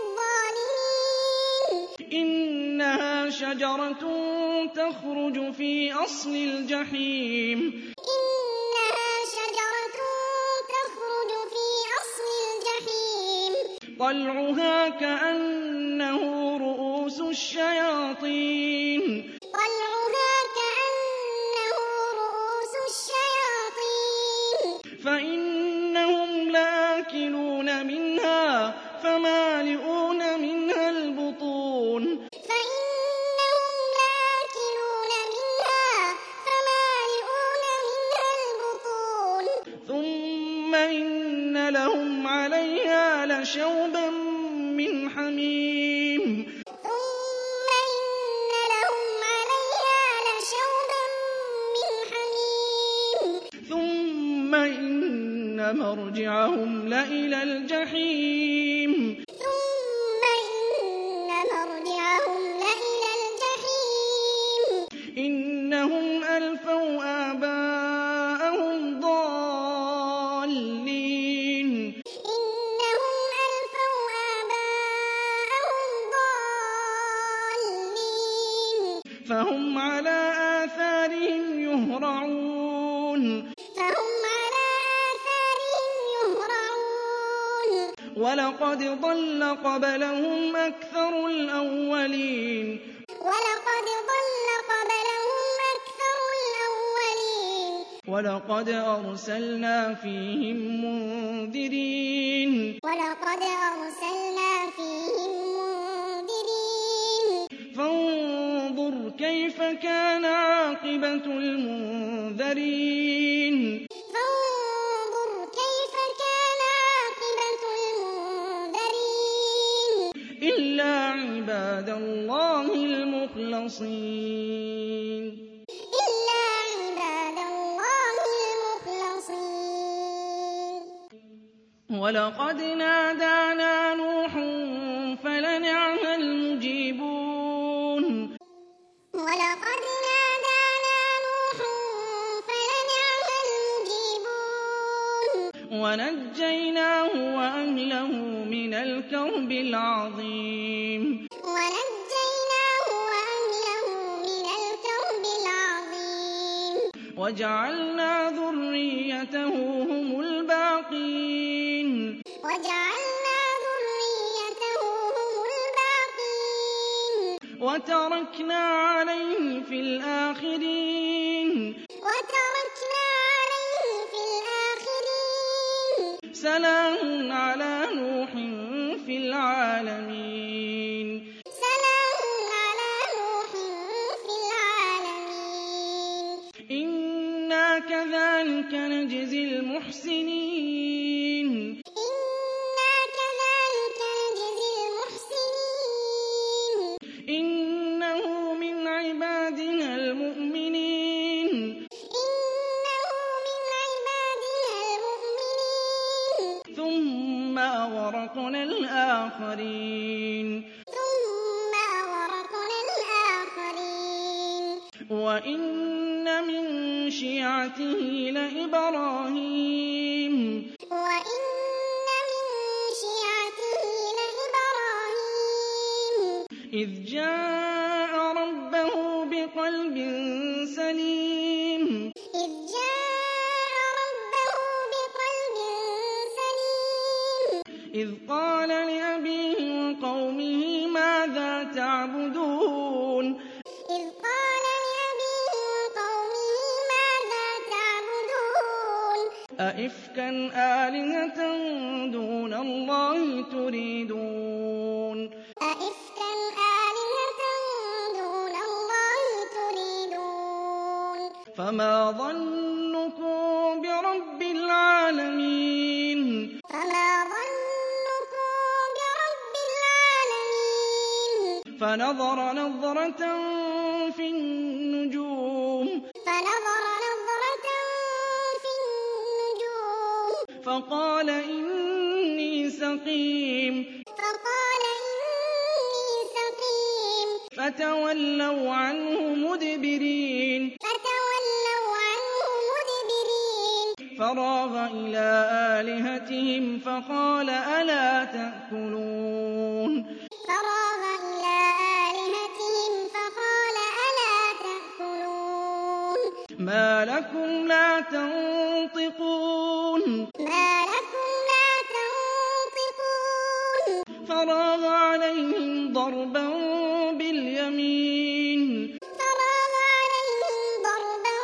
لِّلظَّالِمِينَ إِنَّهَا شَجَرَةٌ تَخْرُجُ فِي أَصْلِ الْجَحِيمِ إِنَّهَا شَجَرَةٌ تَخْرُجُ فِي أَصْلِ الْجَحِيمِ طَلْعُهَا كَأَنَّهُ رُءُوسُ الشَّيَاطِينِ طَلْعُهَا كَأَنَّهُ رُءُوسُ الشَّيَاطِينِ فَإِنَّهُمْ لَآكِلُونَ مِنْهَا فَمَالِئُونَ مِنْهَا الْبُطُونَ فَإِنَّهُمْ لَآكِلُونَ مِنْهَا فَمَالِئُونَ مِنْهَا الْبُطُونَ ثُمَّ إِنَّ لَهُمْ عَلَيْهَا لَشَوْبًا مِّنْ حَمِيمٍ ثُمَّ إِنَّ لَهُمْ عَلَيْهَا لَشَوْبًا مِّنْ حَمِيمٍ ثُمَّ إِنَّ مَرْجِعَهُمْ لَإِلَى الْجَحِيمِ ثُمَّ إِنَّ مَرْجِعَهُمْ لَإِلَى الْجَحِيمِ إِنَّهُمْ أَلْفَوْا آبَاءَهُمْ ضَالِّينَ إِنَّهُمْ أَلْفَوْا آبَاءَهُمْ ضَالِّينَ فَهُمْ عَلَىٰ آثَارِهِمْ يُهْرَعُونَ فَهُمْ عَلَىٰ آثَارِهِمْ يُهْرَعُونَ وَلَقَدْ ضَلَّ قَبْلَهُمْ أَكْثَرُ الْأَوَّلِينَ وَلَقَدْ ضَلَّ قَبْلَهُمْ أَكْثَرُ الْأَوَّلِينَ وَلَقَدْ أَرْسَلْنَا فِيهِم مُّنذِرِينَ وَلَقَدْ أَرْسَلْنَا فِيهِم مُّنذِرِينَ فَانظُرْ كَيْفَ كَانَ عَاقِبَةُ الْمُنذَرِينَ فَانظُرْ كَيْفَ كَانَ عَاقِبَةُ الْمُنذَرِينَ إِلَّا عِبَادَ اللَّهِ الْمُخْلَصِينَ إِلَّا عِبَادَ اللَّهِ الْمُخْلَصِينَ وَلَقَدْ نَادَانَا نُوحٌ فَلَنِعْمَ الْمُجِيبُونَ وَلَقَدْ نَادَانَا نُوحٌ فَلَنِعْمَ الْمُجِيبُونَ وَنَجَّيْنَاهُ وَأَهْلَهُ مِنَ الْكَرْبِ الْعَظِيمِ وَنَجَّيْنَاهُ وَأَهْلَهُ مِنَ الْكَرْبِ الْعَظِيمِ وَجَعَلْنَا ذُرِّيَّتَهُ هُمُ الْبَاقِينَ وَجَعَلْنَا ذُرِّيَّتَهُ هُمُ الْبَاقِينَ وَتَرَكْنَا عَلَيْهِ فِي الْآخِرِينَ وَتَرَكْنَا عَلَيْهِ فِي الْآخِرِينَ سَلَامٌ عَلَىٰ نُوحٍ فِي الْعَالَمِينَ سَلَامٌ عَلَىٰ نُوحٍ فِي الْعَالَمِينَ إِنَّا كَذَٰلِكَ نَجْزِي الْمُحْسِنِينَ إِنَّا كَذَٰلِكَ نَجْزِي الْمُحْسِنِينَ إِنَّهُ مِنْ عِبَادِنَا الْمُؤْمِنِينَ إِنَّهُ مِنْ عِبَادِنَا الْمُؤْمِنِينَ ثُمَّ أَغْرَقْنَا الْآخَرِينَ ثُمَّ أَغْرَقْنَا الْآخَرِينَ وَإِنَّ مِن شِيعَتِهِ لَإِبْرَاهِيمَ وَإِنَّ مِن شِيعَتِهِ لَإِبْرَاهِيمَ إِذْ جَاءَ رَبَّهُ بِقَلْبٍ سَلِيمٍ إِذْ جَاءَ رَبَّهُ بِقَلْبٍ سَلِيمٍ إِذْ قَالَ لِأَبِيهِ وَقَوْمِهِ مَاذَا تَعْبُدُونَ إِذْ قَالَ لِأَبِيهِ وَقَوْمِهِ مَاذَا تَعْبُدُونَ أَئِفْكًا آلِهَةً دُونَ اللَّهِ تُرِيدُونَ أَئِفْكًا آلِهَةً دُونَ اللَّهِ تُرِيدُونَ فَمَا ظَنُّكُم بِرَبِّ الْعَالَمِينَ فَمَا ظَنُّكُم بِرَبِّ الْعَالَمِينَ فَنَظَرَ نَظْرَةً فِي النُّجُومِ فَنَظَرَ نَظْرَةً فِي النُّجُومِ فَقَالَ إِنِّي سَقِيمٌ فَقَالَ إِنِّي سَقِيمٌ فَتَوَلَّوْا عَنْهُ مُدْبِرِينَ فَتَوَلَّوْا عَنْهُ مُدْبِرِينَ فَرَاغَ إِلَىٰ آلِهَتِهِمْ فَقَالَ أَلَا تَأْكُلُونَ فَرَاغَ إِلَىٰ آلِهَتِهِمْ فَقَالَ أَلَا تَأْكُلُونَ مَا لَكُمْ لَا تَنطِقُونَ مَا لَكُمْ لَا تَنطِقُونَ فَرَاغَ عَلَيْهِمْ ضَرْبًا بِالْيَمِينِ فَرَاغَ عَلَيْهِمْ ضَرْبًا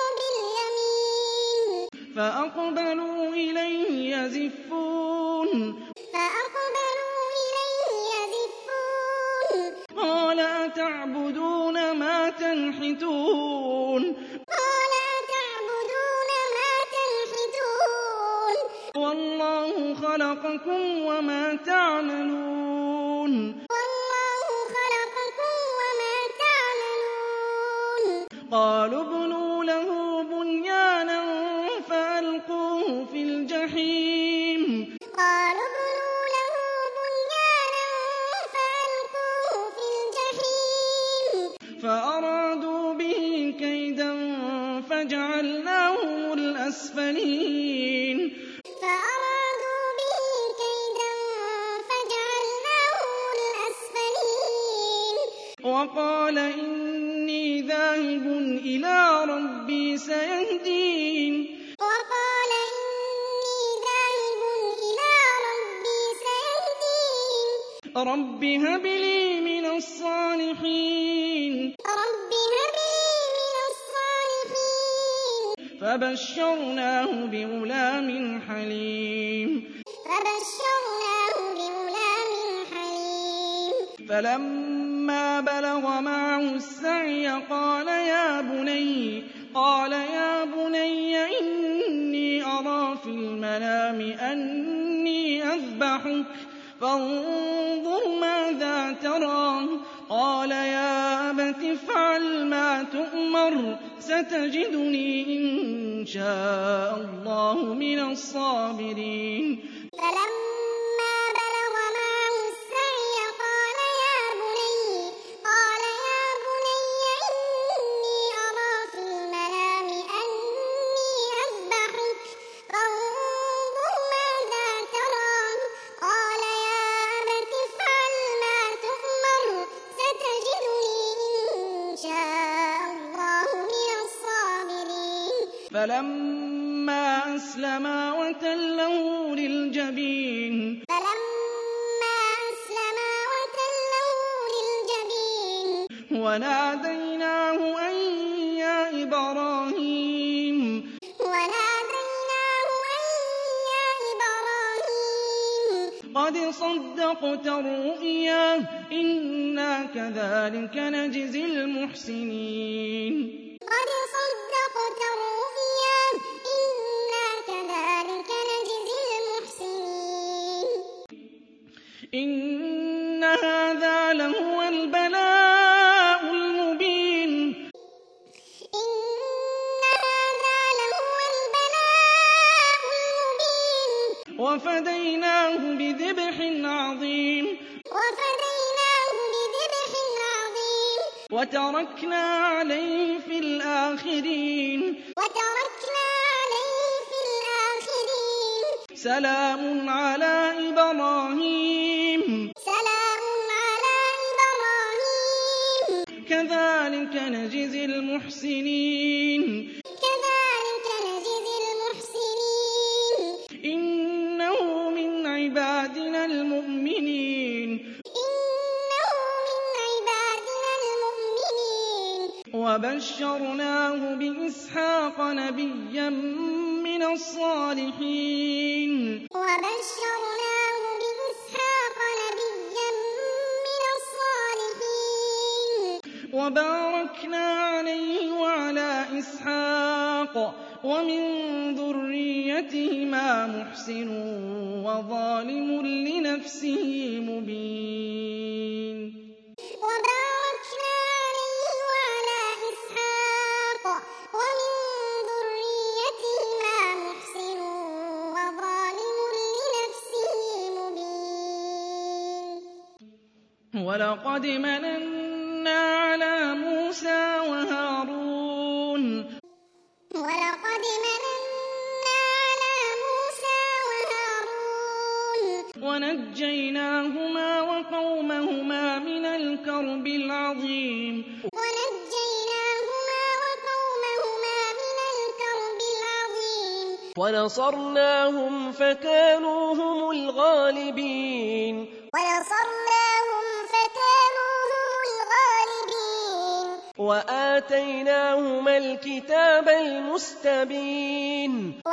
بِالْيَمِينِ فَأَقْبَلُوا إِلَيْهِ يَزِفُّونَ فَأَقْبَلُوا إِلَيْهِ يَزِفُّونَ قَالَ أَتَعْبُدُونَ مَا تَنْحِتُونَ قَالَ أَتَعْبُدُونَ مَا تَنْحِتُونَ وَاللَّهُ خَلَقَكُمْ وَمَا تَعْمَلُونَ وَاللَّهُ خَلَقَكُمْ وَمَا تَعْمَلُونَ قَالُوا ابْنُوا لَهُ بُنْيَانًا فَأَلْقُوهُ فِي الْجَحِيمِ قَالُوا ابْنُوا لَهُ بُنْيَانًا فَأَلْقُوهُ فِي الْجَحِيمِ فَأَرَادُوا بِهِ كَيْدًا فَجَعَلْنَاهُمُ الْأَسْفَلِينَ فَأَرَادُوا بِهِ كَيْدًا فَجَعَلْنَاهُمُ الْأَسْفَلِينَ وَقَالَ إِنِّي ذَاهِبٌ إِلَىٰ رَبِّي سَيَهْدِينِ وَقَالَ إِنِّي ذَاهِبٌ إِلَىٰ رَبِّي سَيَهْدِينِ رَبِّ هَبْ لِي مِنَ الصَّالِحِينَ رَبِّ هَبْ لِي مِنَ الصَّالِحِينَ فَبَشَّرْنَاهُ بِغُلَامٍ حَلِيمٍ فَبَشَّرْنَاهُ بِغُلَامٍ حَلِيمٍ فَلَمَّا بَلَغَ مَعَهُ السَّعْيَ قَالَ يَا بُنَيَّ قَالَ يَا بُنَيَّ إِنِّي أَرَىٰ فِي الْمَنَامِ أَنِّي أَذْبَحُكَ فَانظُرْ مَاذَا تَرَىٰ قَالَ يَا أَبَتِ افْعَلْ مَا تُؤْمَرُ سَتَجِدُنِي إِن شَاءَ اللَّهُ مِنَ الصَّابِرِينَ فَلَمَّا بَلَغَ مَعَهُ السَّعْيَ قَالَ يَا بُنَيَّ قَالَ يَا بُنَيَّ إِنِّي أَرَىٰ فِي الْمَنَامِ أَنِّي أَذْبَحُكَ فَانظُرْ مَاذَا تَرَىٰ قَالَ يَا أَبَتِ افْعَلْ مَا تُؤْمَرُ سَتَجِدُنِي إِن شَاءَ اللَّهُ مِنَ الصَّابِرِينَ فَلَمَّا أَسْلَمَا وَتَلَّهُ لِلْجَبِينِ فَلَمَّا أَسْلَمَا وَتَلَّهُ لِلْجَبِينِ وَنَادَيْنَاهُ أَن يَا إِبْرَاهِيمُ وَنَادَيْنَاهُ أَن يَا إِبْرَاهِيمُ قَدْ صَدَّقْتَ الرُّؤْيَا إِنَّا كَذَٰلِكَ نَجْزِي الْمُحْسِنِينَ قَدْ صَدَّقْتَ الرُّؤْيَا إِنَّا كَذَٰلِكَ نَجْزِي الْمُحْسِنِينَ إِنَّ هَٰذَا لَهُوَ الْبَلَاءُ الْمُبِينُ إِنَّ هَٰذَا لَهُوَ الْبَلَاءُ الْمُبِينُ وَفَدَيْنَاهُ بِذِبْحٍ عَظِيمٍ وَفَدَيْنَاهُ بِذِبْحٍ عَظِيمٍ وتركنا عليه في الآخرين وتركنا عليه في الآخرين سلام على إبراهيم سلام على إبراهيم كذلك نجزي المحسنين كذلك نجزي المحسنين إنه من عبادنا المؤمنين إنه من عبادنا المؤمنين وبشرناه بإسحاق نبيا من الصالحين وبشرناه بإسحاق نبيا من الصالحين وباركنا عليه وعلى إسحاق ومن ذريتهما محسن وظالم لنفسه مبين وباركنا عليه وعلى إسحاق ومن ذريتهما محسن وظالم لنفسه مبين ولقد مننا على موسى وهارون ولقد مننا على موسى وهارون ونجيناهما وقومهما من الكرب العظيم ونجيناهما وقومهما من الكرب العظيم ونصرناهم فكانوا هم الغالبين ونصرناهم فكانوا هم الغالبين وآتيناهما الكتاب المستبين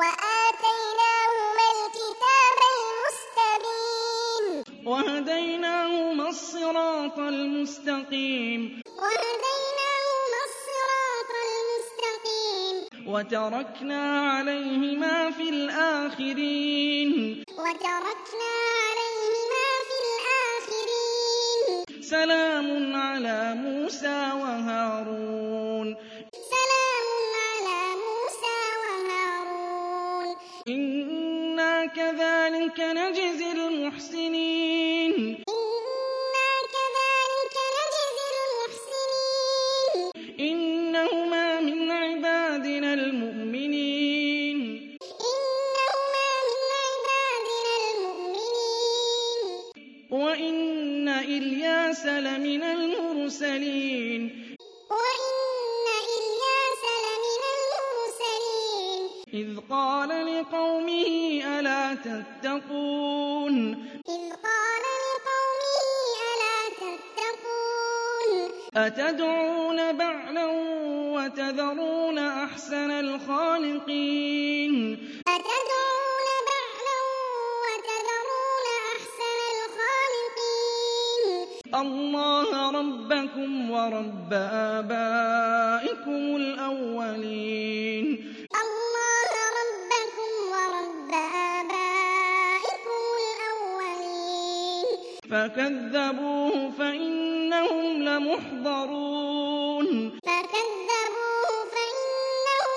وآتيناهما الكتاب المستبين وهديناهما الصراط المستقيم وهديناهما الصراط المستقيم وتركنا عليهما في الآخرين وتركنا عليهما في الآخرين سلام على موسى وهارون سلام على موسى وهارون إنا كذلك نجزي المحسنين إنا كذلك نجزي المحسنين إنهما من عبادنا المؤمنين إنهما من عبادنا المؤمنين وإن إلياس لمن المرسلين وإن إلياس لمن المرسلين إذ قال لقومه ألا تتقون إذ قال لقومه ألا تتقون أتدعون بعلا وتذرون أحسن الخالقين أتدعون بعلا وتذرون أحسن الخالقين الله ربكم ورب آبائكم الأولين الله ربكم ورب آبائكم الأولين فكذبوه فإنهم لمحضرون فكذبوه فإنهم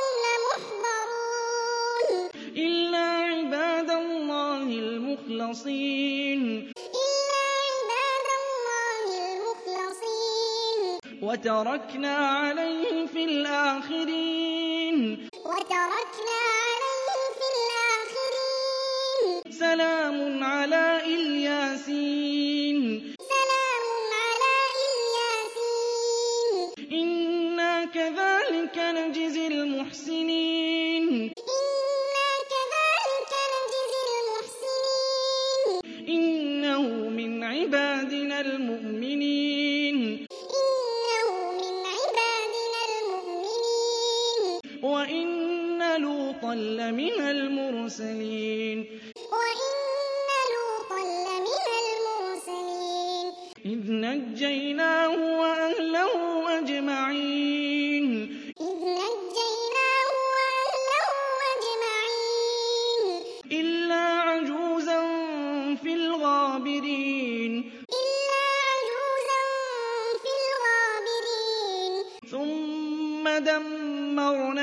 لمحضرون إلا عباد الله المخلصين إلا عباد الله المخلصين وتركنا عليه في الآخرين وتركنا عليه في الآخرين سلام على إلياسين سلام على إلياسين إنا كذلك نجزي المحسنين إنا كذلك نجزي المحسنين إنه من عبادنا المؤمنين إنه من عبادنا المؤمنين وإن لوطا لمن المرسلين وإن لوطا لمن المرسلين إذ نجيناه وأهله أجمعين إذ نجيناه وأهله أجمعين إلا عجوزا في الغابرين إلا عجوزا في الغابرين ثم دمرنا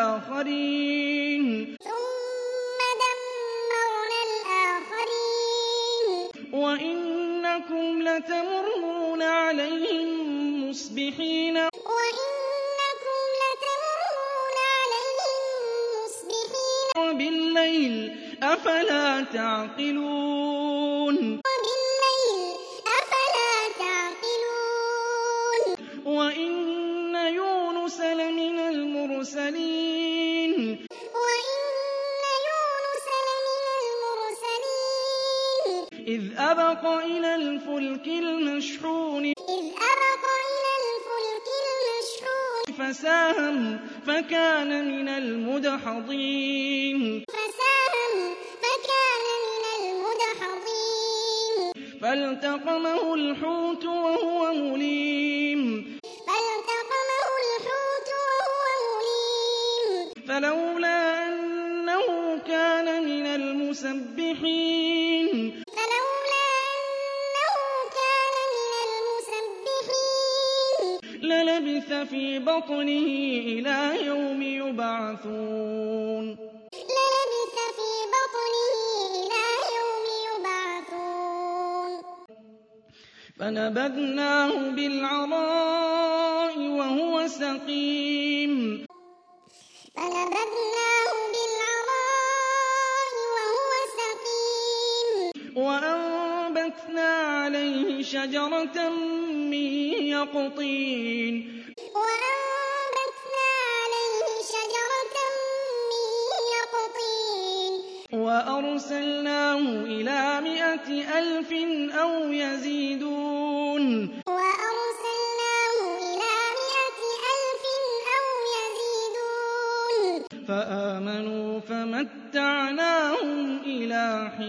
الآخرين ثم دمرنا الآخرين وإنا وَإِنَّكُمْ لَتَمُرُّونَ عَلَيْهِم مُّصْبِحِينَ وَإِنَّكُمْ لَتَمُرُّونَ عَلَيْهِم مُّصْبِحِينَ وَبِاللَّيْلِ ۗ أَفَلَا تَعْقِلُونَ وَبِاللَّيْلِ ۗ أَفَلَا تَعْقِلُونَ وَإِنَّ يُونُسَ لَمِنَ الْمُرْسَلِينَ وَإِنَّ يُونُسَ لَمِنَ الْمُرْسَلِينَ إِذْ أَبَقَ إِلَى الْفُلْكِ الْمَشْحُونِ إِذْ أَبَقَ إِلَى الْفُلْكِ الْمَشْحُونِ فَسَاهَمَ فَكَانَ مِنَ الْمُدْحَضِينَ فَسَاهَمَ فَكَانَ مِنَ الْمُدْحَضِينَ فَالْتَقَمَهُ الْحُوتُ وَهُوَ مُلِيمٌ فَالْتَقَمَهُ الْحُوتُ وَهُوَ مُلِيمٌ فَلَوْلَا أَنَّهُ كَانَ مِنَ الْمُسَبِّحِينَ فَلَوْلَا أَنَّهُ كَانَ مِنَ الْمُسَبِّحِينَ لَلَبِثَ فِي بَطْنِهِ إِلَىٰ يَوْمِ يُبْعَثُونَ لَلَبِثَ فِي بَطْنِهِ إِلَىٰ يَوْمِ يُبْعَثُونَ فَنَبَذْنَاهُ بِالْعَرَاءِ وَهُوَ سَقِيمٌ فَنَبَذْنَاهُ بِالْعَرَاءِ وَهُوَ سَقِيمٌ وَأَنبَتْنَا عَلَيْهِ شَجَرَةً مِّن يَقْطِينٍ وَأَنبَتْنَا عَلَيْهِ شَجَرَةً مِّن يَقْطِينٍ وَأَرْسَلْنَاهُ إِلَىٰ مِائَةِ أَلْفٍ أَوْ يَزِيدُونَ وَأَرْسَلْنَاهُ إِلَىٰ مِائَةِ أَلْفٍ أَوْ يَزِيدُونَ فَآمَنُوا فَمَتَّعْنَاهُمْ إِلَىٰ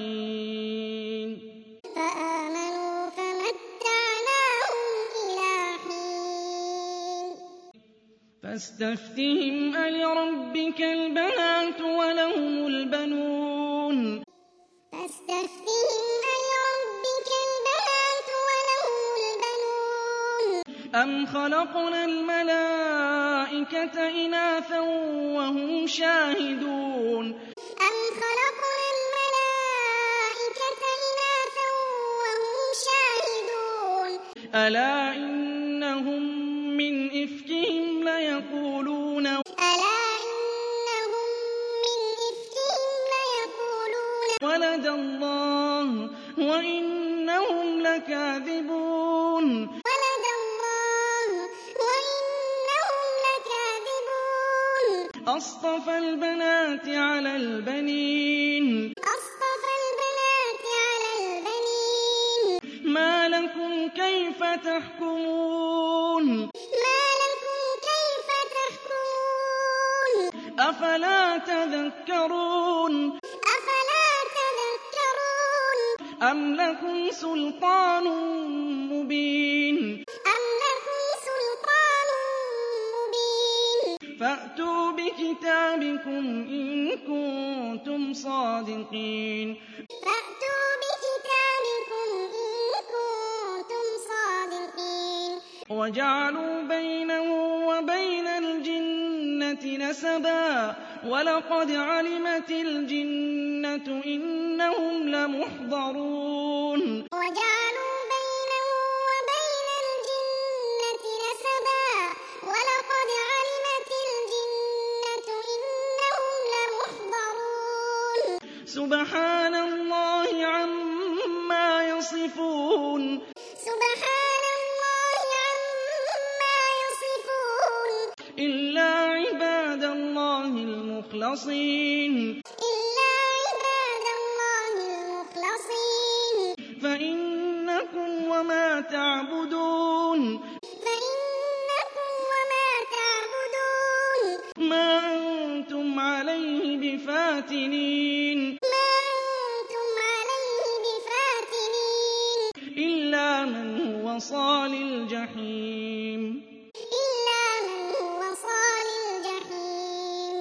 حِينٍ فَآمَنُوا فَمَتَّعْنَاهُمْ إِلَىٰ حِينٍ فَاسْتَفْتِهِمْ أَلِرَبِّكَ الْبَنَاتُ وَلَهُمُ الْبَنُونَ فَاسْتَفْتِهِمْ أَلِرَبِّكَ الْبَنَاتُ وَلَهُمُ الْبَنُونَ أَمْ خَلَقْنَا الْمَلَائِكَةَ إِنَاثًا وَهُمْ شَاهِدُونَ أَمْ خَلَقْنَا الْمَلَائِكَةَ إِنَاثًا وَهُمْ شَاهِدُونَ أَلَا إِنَّهُم مِّنْ إِفْكِهِمْ لَيَقُولُونَ أَلَا إِنَّهُم مِّنْ إِفْكِهِمْ لَيَقُولُونَ وَلَدَ اللَّهُ وَإِنَّهُمْ لَكَاذِبُونَ وَلَدَ اللَّهُ وَإِنَّهُمْ لَكَاذِبُونَ أَصْطَفَى الْبَنَاتِ عَلَى الْبَنِينَ أَصْطَفَى الْبَنَاتِ عَلَى الْبَنِينَ مَا لَكُمْ كَيْفَ تَحْكُمُونَ مَا لَكُمْ كَيْفَ تَحْكُمُونَ أَفَلَا تَذَكَّرُونَ أَفَلَا تَذَكَّرُونَ أَمْ لَكُمْ سُلْطَانٌ مُّبِينٌ أَمْ لَكُمْ سُلْطَانٌ مُّبِينٌ فَأْتُوا بِكِتَابِكُمْ إِن كُنتُمْ صَادِقِينَ فَأْتُوا بِكِتَابِكُمْ إِن كُنتُمْ صَادِقِينَ وَجَعَلُوا بَيْنَهُ وَبَيْنَ الْجِنَّةِ نَسَبًا وَلَقَدْ عَلِمَتِ الْجِنَّةُ إِنَّهُمْ لَمُحْضَرُونَ وَجَعَلُوا بَيْنَهُ وَبَيْنَ الْجِنَّةِ نَسَبًا وَلَقَدْ عَلِمَتِ الْجِنَّةُ إِنَّهُمْ لَمُحْضَرُونَ سُبْحَانَ اللَّهِ عَمَّا يَصِفُونَ سُبْحَانَ اللَّهِ عَمَّا يَصِفُونَ إِلَّا عِبَادَ اللَّهِ الْمُخْلَصِينَ إِلَّا عِبَادَ اللَّهِ الْمُخْلَصِينَ فَإِنَّكُمْ وَمَا تَعْبُدُونَ فَإِنَّكُمْ وَمَا تَعْبُدُونَ مَا أَنتُمْ عَلَيْهِ بِفَاتِنِينَ مَا أَنتُمْ عَلَيْهِ بِفَاتِنِينَ إِلَّا مَنْ هُوَ صَالِ الْجَحِيمِ إِلَّا مَنْ هُوَ صَالِ الْجَحِيمِ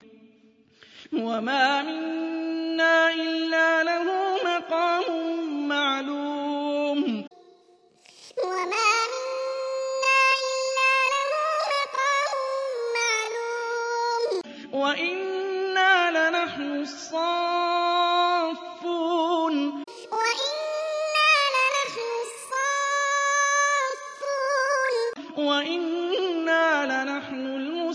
وَمَا مِنَّا إِلَّا لَهُ مَقَامٌ مَّعْلُومٌ وَمَا مِنَّا إِلَّا لَهُ مَقَامٌ مَّعْلُومٌ وَإِنَّا لَنَحْنُ الصَّافُّونَ وَإِنَّا لَنَحْنُ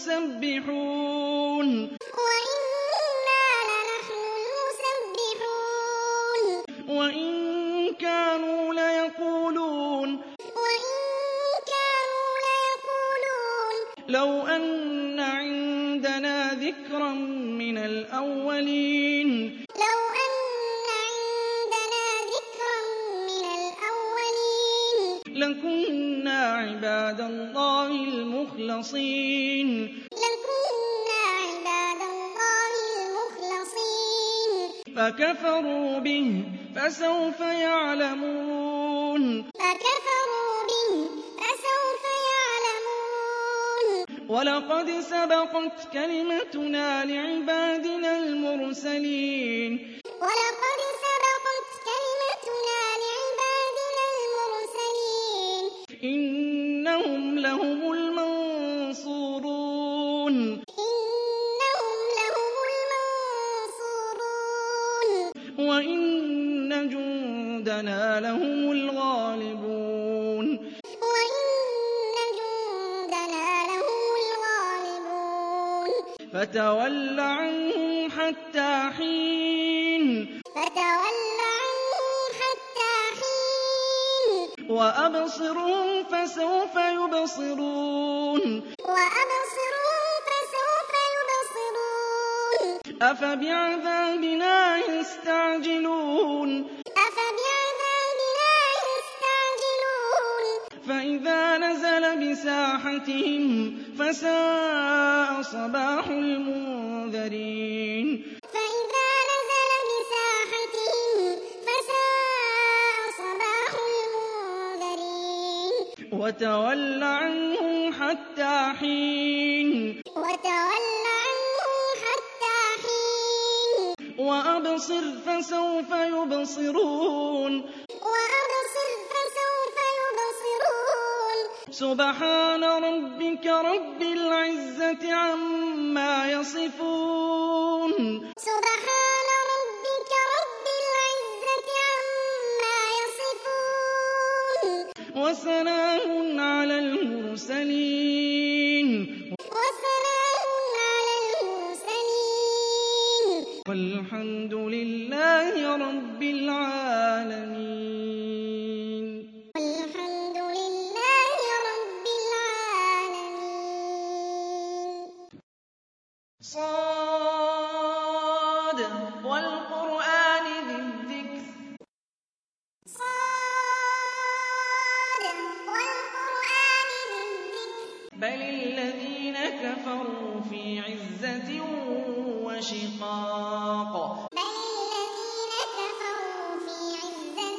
المسبحون وإنا لنحن المسبحون وإن كانوا ليقولون وإن كانوا ليقولون لو أن عندنا ذكرا من الأولين لو أن عندنا ذكرا من الأولين لكنا عباد الله المخلصين لكنا عباد الله المخلصين فكفروا به فسوف يعلمون فكفروا به فسوف يعلمون ولقد سبقت كلمتنا لعبادنا المرسلين ولقد سبقت كلمتنا لعبادنا المرسلين إنهم لهم المنصورون إنهم لهم المنصورون وإن جندنا لهم الغالبون وإن جندنا لهم الغالبون فتول عنهم حتى حين فتول عنهم حتى حين وأبصرهم فسوف يبصرون وأبصرهم فسوف يبصرون أفبعذابنا يستعجلون أفبعذابنا يستعجلون فإذا نزل بساحتهم فساء صباح المنذرين فإذا نزل بساحتهم فساء صباح المنذرين وتول عنهم حتى حين وتول عنهم حتى حين وأبصر فسوف يبصرون وأبصر فسوف يبصرون سبحان ربك رب العزة عما يصفون سبحان ربك رب العزة عما يصفون وسلام على المرسلين وسلام على المرسلين والحمد لله رب العالمين والحمد لله رب العالمين صاد والقرآن ذي الذكر صاد والقرآن ذي الذكر بل الذين كفروا في عزة وشقاق بل الذين كفروا في عزة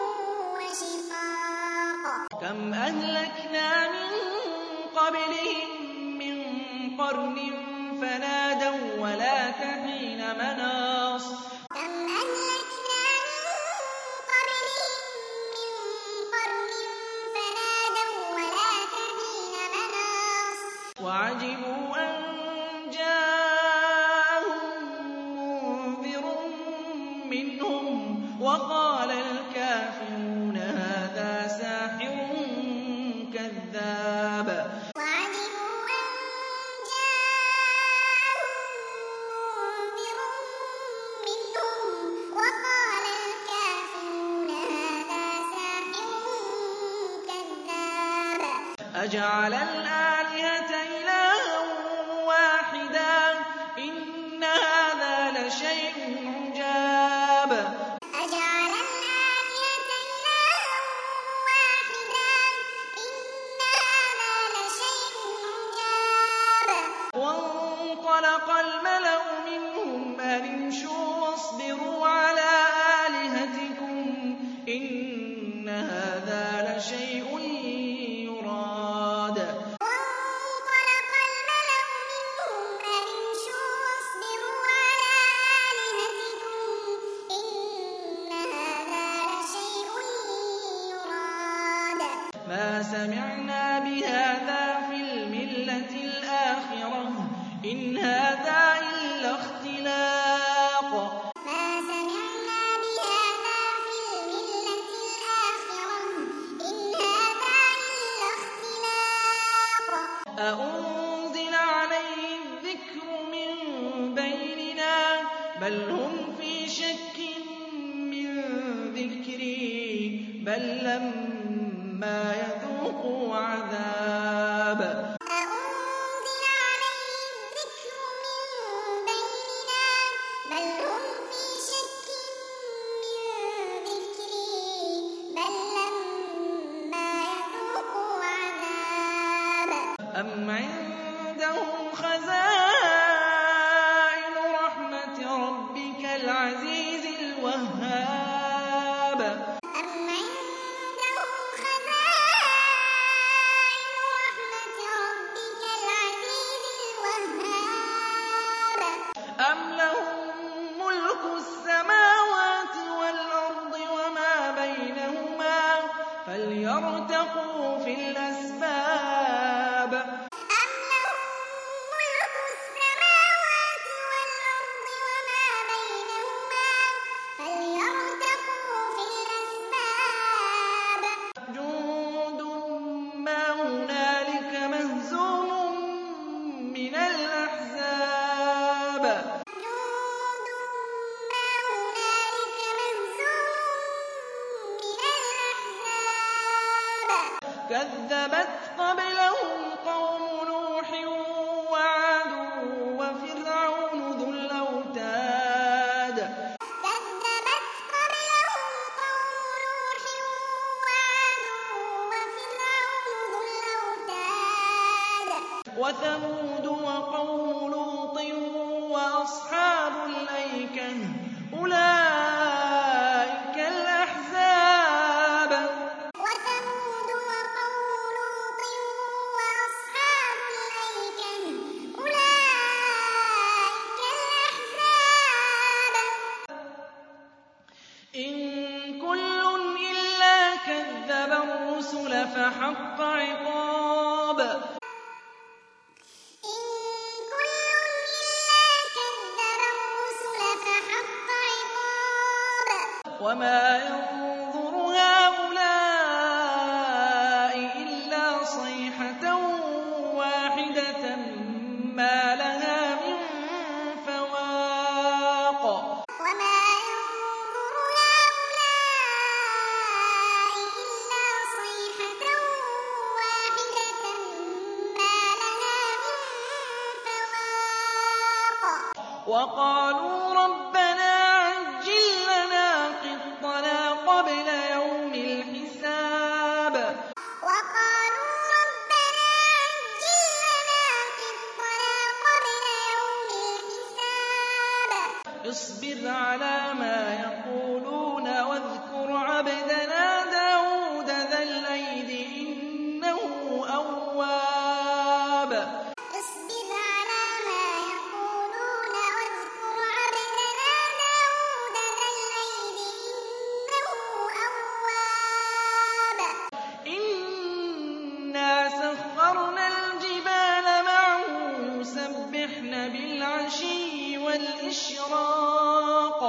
وشقاق كم أهلكنا من قبلهم من قرن فنادوا ولا تحين مناص كم أهلكنا من قبلهم من قرن فنادوا ولا تحين مناص وعجبوا أن جاءهم منذر منهم وقال الكافرون هذا ساحر كذاب وعجبوا أن جاءهم منذر منهم وقال الكافرون هذا ساحر كذاب أجعل الآلهة إلها واحدا إن هذا لشيء عجاب أجعل الآلهة إلها واحدا إن هذا لشيء عجاب وانطلق الملأ منهم أن امشوا واصبروا على آلهتكم إن هذا لشيء يراد وانطلق الملأ منهم أن امشوا واصبروا على آلهتكم إن هذا لشيء يراد ما سمعنا بهذا في الملة الآخرة إن هذا إلا اختلاق ما سمعنا بهذا في الملة الآخرة إن هذا إلا اختلاق أأنزل عليه كَذَّبَتْ قَبْلَهُمْ قَوْمُ نُوحٍ وَعَادٌ وَفِرْعَوْنُ ذُو الْأَوْتَادِ كَذَّبَتْ قَبْلَهُمْ قَوْمُ نُوحٍ وَعَادٌ وَفِرْعَوْنُ ذُو الْأَوْتَادِ وَثَمُودُ وَقَوْمُ لُوطٍ وَأَصْحَابُ الْأَيْكَةِ ۚ أُولَٰئِكَ الْأَحْزَابُ وَثَمُودُ وَقَوْمُ لُوطٍ وَأَصْحَابُ الْأَيْكَةِ ۚ أُولَٰئِكَ الْأَحْزَابُ إِن كُلٌّ إِلَّا كَذَّبَ الرُّسُلَ فَحَقَّ عِقَابِ إِن كُلٌّ إِلَّا كَذَّبَ الرُّسُلَ فَحَقَّ عِقَابِ وَمَا يَنظُرُ هَٰؤُلَاءِ إِلَّا صَيْحَةً وَاحِدَةً مَّا لَهَا مِن فَوَاقٍ وَمَا يَنظُرُ هَٰؤُلَاءِ إِلَّا صَيْحَةً وَاحِدَةً مَّا لَهَا مِن فَوَاقٍ وَقَالُوا رَبَّنَا عَجِّل لَّنَا قِطَّنَا قَبْلَ يَوْمِ الْحِسَابِ وَقَالُوا رَبَّنَا عَجِّل لَّنَا قِطَّنَا قَبْلَ يَوْمِ الْحِسَابِ اصْبِرْ عَلَىٰ مَا يَقُولُونَ وَاذْكُرْ عَبْدَنَا دَاوُودَ ذَا الْأَيْدِ ۖ إِنَّهُ أَوَّابٌ اصْبِرْ عَلَىٰ مَا يَقُولُونَ وَاذْكُرْ عَبْدَنَا دَاوُودَ ذَا الْأَيْدِ ۖ إِنَّهُ أَوَّابٌ إِنَّا سَخَّرْنَا الْجِبَالَ مَعَهُ يُسَبِّحْنَ بِالْعَشِيِّ وَالْإِشْرَاقِ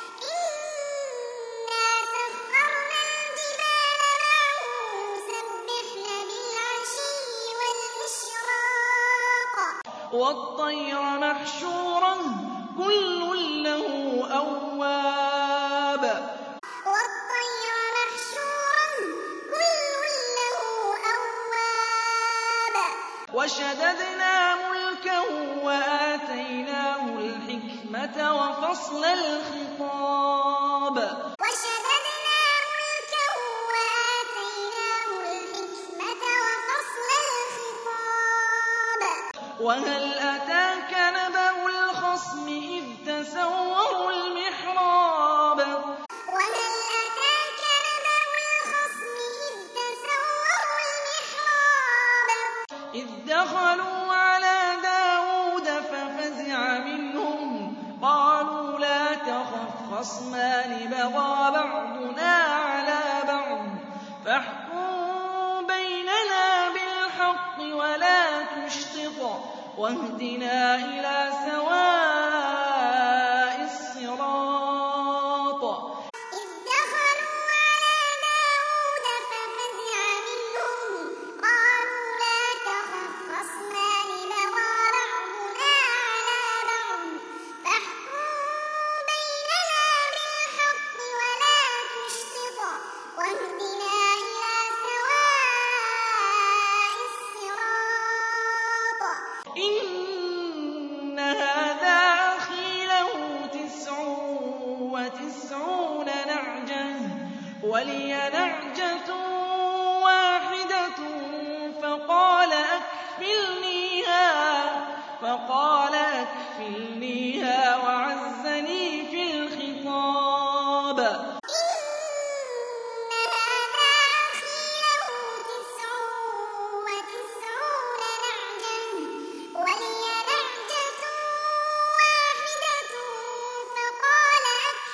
إِنَّا سَخَّرْنَا الْجِبَالَ مَعَهُ يُسَبِّحْنَ بِالْعَشِيِّ وَالْإِشْرَاقِ وَالطَّيْرَ مَحْشُورًا ۖ كُلٌّ لَّهُ أَوَّابٌ وَالطَّيْرَ مَحْشُورًا ۖ كُلٌّ لَّهُ أَوَّابٌ وَشَدَدْنَا مُلْكَهُ وَآتَيْنَاهُ الْحِكْمَةَ وَفَصْلَ الْخِطَابِ وَشَدَدْنَا مُلْكَهُ وَآتَيْنَاهُ الْحِكْمَةَ وَفَصْلَ الْخِطَابِ وَهَلْ أَتَاكَ نَبَأُ الْخَصْمِ إِذْ تَسَوَّرُوا الْمِحْرَابَ وَهَلْ أَتَاكَ نَبَأُ الْخَصْمِ إِذْ تَسَوَّرُوا الْمِحْرَابَ إِذْ دَخَلُوا عَلَىٰ دَاوُودَ فَفَزِعَ مِنْهُمْ قَالُوا لَا تَخَفْ خَصْمَانِ بَغَىٰ بَعْضُنَا عَلَىٰ بَعْضٍ فَاحْكُم بَيْنَنَا بِالْحَقِّ وَلَا تُشْطِطْ وَاهْدِنَا إِلَىٰ سَوَاءِ الصِّرَاطِ إِذْ دَخَلُوا عَلَىٰ دَاوُودَ فَفَزِعَ مِنْهُمْ قَالُوا لَا تَخَفْ خَصْمَانِ بَغَىٰ بَعْضُنَا عَلَىٰ بَعْضٍ فَاحْكُم بَيْنَنَا بِالْحَقِّ وَلَا تُشْطِطْ وَاهْدِنَا إِلَىٰ سَوَاءِ الصِّرَاطِ إِنَّ هَٰذَا أَخِي لَهُ تِسْعٌ وَتِسْعُونَ نَعْجَةً وَلِيَ نَعْجَةٌ وَاحِدَةٌ فَقَالَ أَكْفِلْنِيهَا وَعَزَّنِي فِي الْخِطَابِ إِنَّ هَٰذَا أَخِي لَهُ تِسْعٌ وَتِسْعُونَ نَعْجَةً وَلِيَ نَعْجَةٌ وَاحِدَةٌ فَقَالَ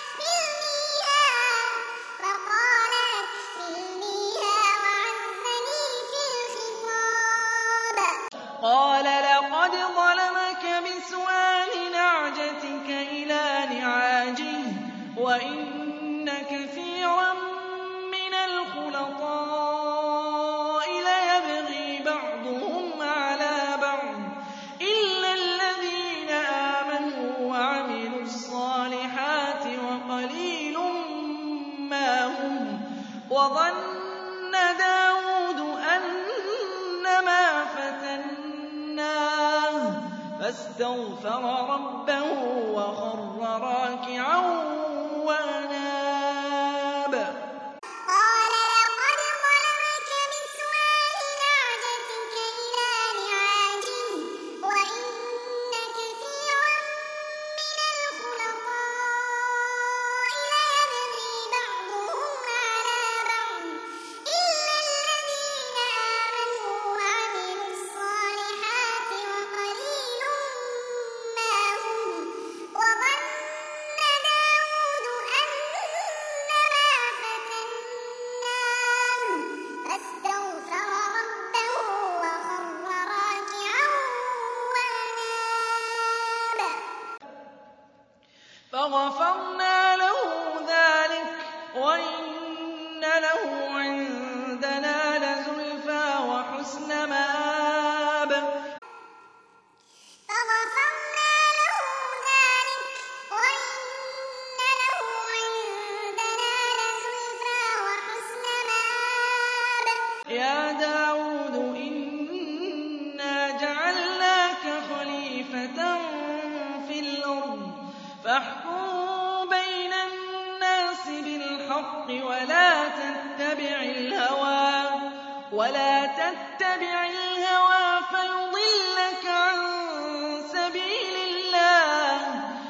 أَكْفِلْنِيهَا وَعَزَّنِي فِي الْخِطَابِ قَالَ لَقَدْ ظَلَمَكَ بِسُؤَالِ نَعْجَتِكَ إِلَىٰ نِعَاجِهِ وَإِنَّ كَثِيرًا مِّنَ الْخُلَطَاءِ لَيَبْغِي بَعْضُهُمْ عَلَىٰ بَعْضٍ إِلَّا الَّذِينَ آمَنُوا وَعَمِلُوا الصَّالِحَاتِ وَقَلِيلٌ مَّا هُمْ وَظَنَّ دَاوُودُ أَنَّ فاستغفر ربه وخر راكعا وأناب قال لقد ظلمك بسؤال نعجتك إلى نعاجه وإن كثيرا من الخلطاء ليبغي بعضهم على بعض إلا الذين آمنوا وعملوا الصالحات وقليل ما هم وظن داود أنما فتناه فاستغفر ربه وخر راكعا وأناب فغفرنا له ذلك وإن له عندنا لزلفى وحسن مآب فغفرنا له ذلك وإن له عندنا لزلفى وحسن مآب يا داود إنا جعلناك خليفة في الأرض فاحكم بين الناس بالحق ولا تتبع الهوى ولا تتبع الهوى فيضلك عن سبيل الله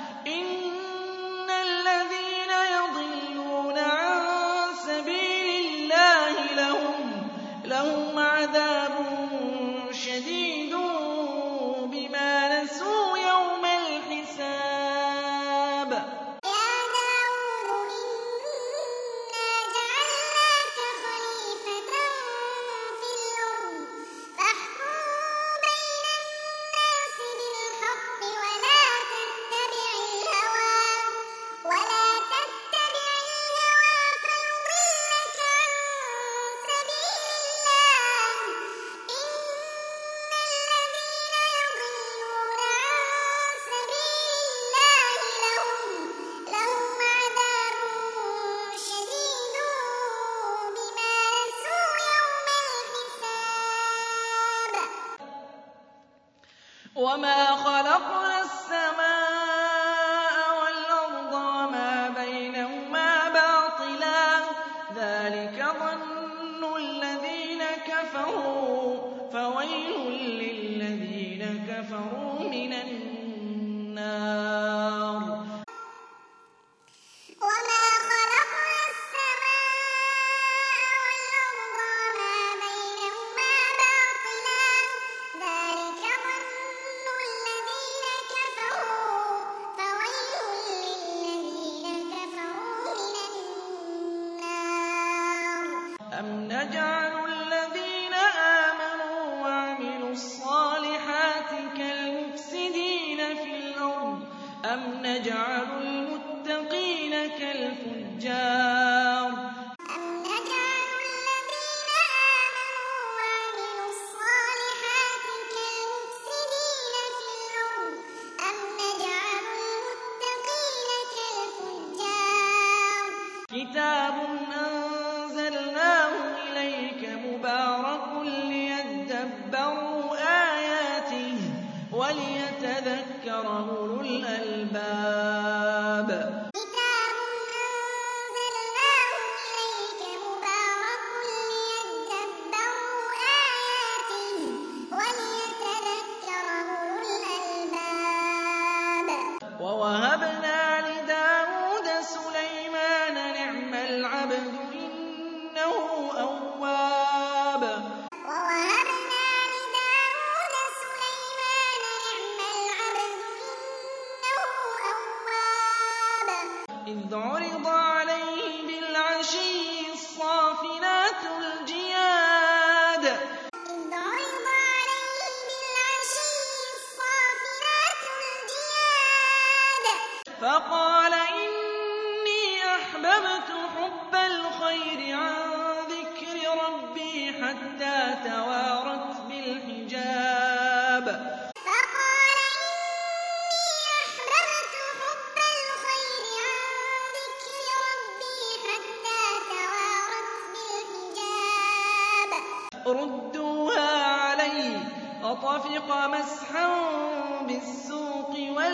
إن الذين يضلون عن سبيل الله لهم لهم عذاب شديد بما نسوا يوم الحساب يا داود إنا جعلناك خليفة في الأرض فاحكم بين الناس بالحق ولا تتبع الهوى ولا تتبع الهوى فيضلك عن سبيل الله إن الذين يضلون عن سبيل الله لهم لهم عذاب شديد بما نسوا يوم الحساب وما خلقنا السماء والأرض وما بينهما باطلا ذلك ظن الذين كفروا فويل للذين كفروا من النار وما خلقنا السماء والأرض وما بينهما باطلا ذلك ظن الذين كفروا فويل للذين كفروا من النار أم نجعل الذين آمنوا وعملوا الصالحات كالمفسدين في الأرض أم نجعل المتقين كالفجار أم نجعل الذين آمنوا وعملوا الصالحات كالمفسدين في الأرض أم نجعل المتقين كالفجار كتاب أنزلناه إليك مبارك ليدبروا آياته وليتذكر أولو الألباب كتاب أنزلناه إليك مبارك ليدبروا آياته وليتذكر أولو الألباب ووهبنا لداود سليمان نعم العبد إنه أواب ووهبنا لداود سليمان نعم العبد إنه أواب إذ عرض عليه بالعشي الصافنات الجياد إذ عرض عليه بالعشي الصافنات الجياد فقال إني أحببت حب الخير عن ذكر ربي حتى توارت بالحجاب فقال إني أحببت حب الخير عن ذكر ربي حتى توارت بالحجاب ردوها علي فطفق مسحا بالسوق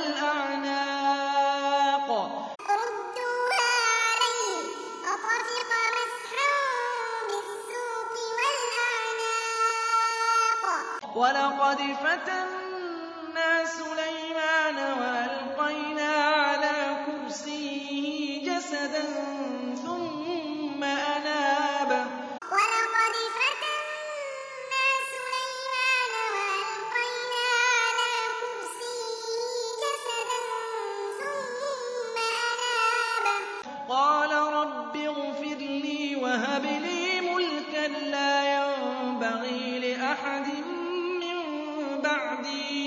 والأعناق ردوها عليه فطفق مسحا بالسوق والأعناق ولقد فتنا سليمان وألقينا على كرسيه جسدا ثم أناب ولقد فتنا سليمان وألقينا على كرسيه جسدا ثم أناب قال رب اغفر لي وهب لي ملكا لا ينبغي لأحد من بعدي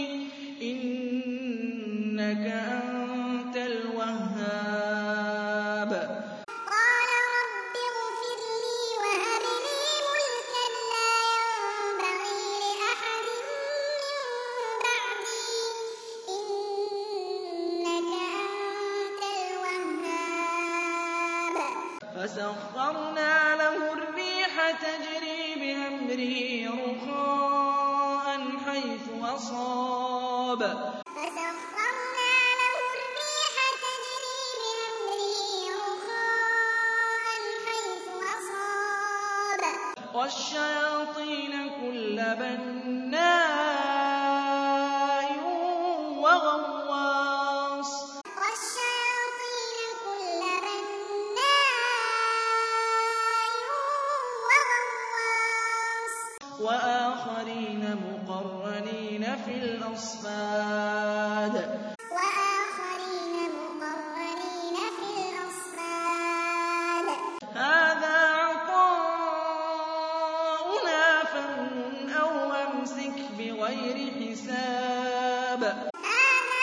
إنك أنت الوهاب قال رب اغفر لي وهب لي ملكا لا ينبغي لأحد من بعدي إنك أنت الوهاب فسخرنا له الريح تجري بأمره رخاء حيث أصاب فسخرنا له الريح تجري بأمره رخاء حيث أصاب والشياطين كل بناء وغواص والشياطين كل بناء وغواص وآخرين مقرنين في الأصفاد وآخرين مقرنين في الأصفاد هذا عطاؤنا فامنن أو أمسك بغير حساب هذا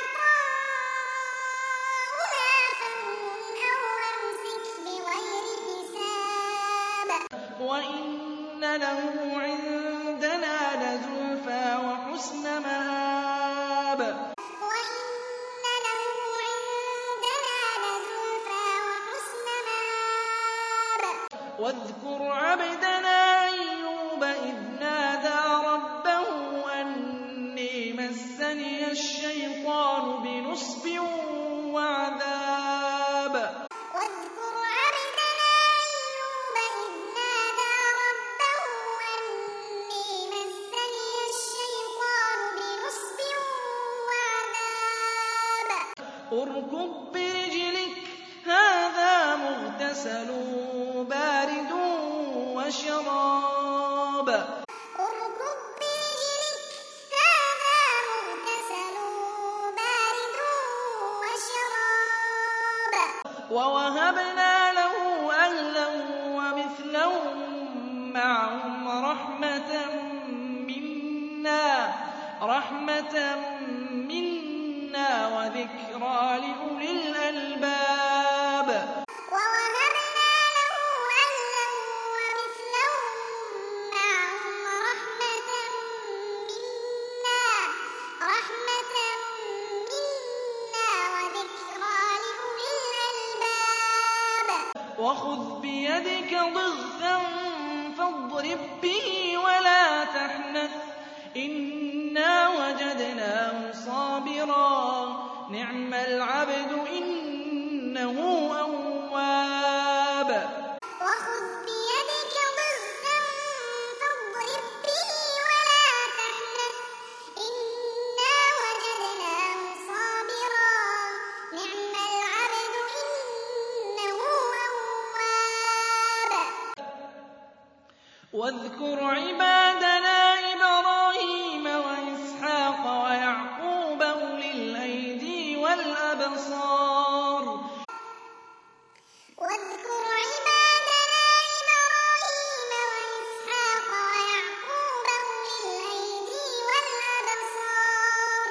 عطاؤنا فامنن أو أمسك بغير حساب وإن له عندنا لزلفى وحسن مآب وإن له عندنا لزلفى وحسن مآب واذكر عبدنا أيوب إذ نادى ربه أني مسني الشيطان بنصب وعذاب واذكر عبدنا أيوب إذ نادى ربه أني مسني الشيطان بنصب وعذاب اركض برجلك هذا مغتسل بارد وشراب اركض برجلك هذا مغتسل بارد وشراب ووهبنا له أهلا ومثلهم معهم رحمة منا رحمة منا وذكرى لأولي الألباب ووهبنا له أهلا ومثلهم معهم رحمة منا رحمة منا وذكرى لأولي الألباب وخذ بيدك ضغثا فاضرب به ولا تحنث إنا وجدناه صابرا نعم العبد إنه أواب وخذ بيدك ضغثا فاضرب به ولا تحنث إنا وجدناه صابرا نعم العبد إنه أواب واذكر عبادنا إبراهيم وإسحاق ويعقوب أولي الأيدي والأبصار واذكر عبادنا إبراهيم وإسحاق ويعقوب أولي الأيدي والأبصار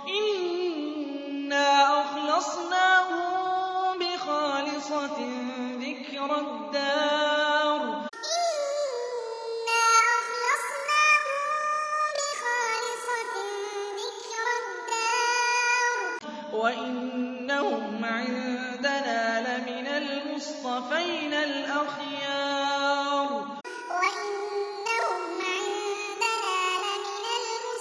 إنا أخلصناهم بخالصة ذكر الدار إنا أخلصناهم بخالصة ذكر الدار وإنهم عندنا لمن المصطفين الأخيار وإنهم عندنا لمن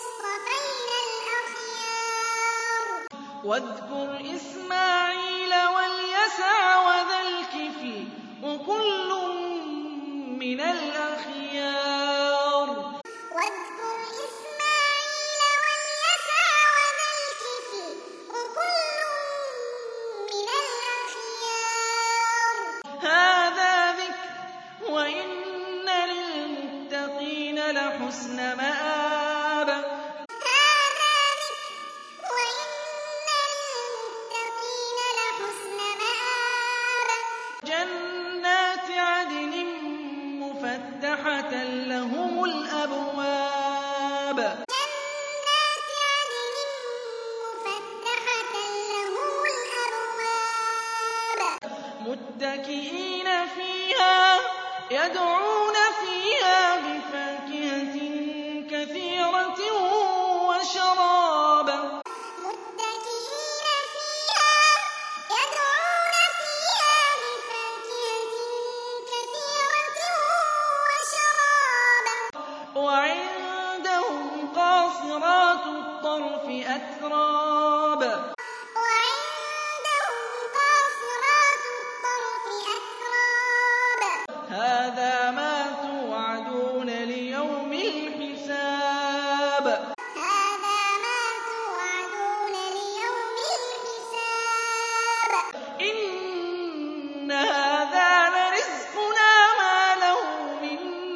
واذكر إسماعيل واليسع وذا الكفل وكل من الأخيار واذكر إسماعيل واليسع وذا الكفل وكل من الأخيار هذا ذكر وإن للمتقين لحسن مآب هذا ذكر وإن للمتقين لحسن مآب جنات عدن مفتحة لهم الأبواب جنات عدن مفتحة لهم الأبواب متكئين فيها يدعون فيها بفاكهة كثيرة وشراب متكئين فيها يدعون فيها بفاكهة كثيرة وشراب وعندهم قاصرات الطرف أتراب وعندهم قاصرات الطرف أتراب هذا ما توعدون ليوم الحساب هذا ما توعدون ليوم الحساب إن هذا لرزقنا ما له من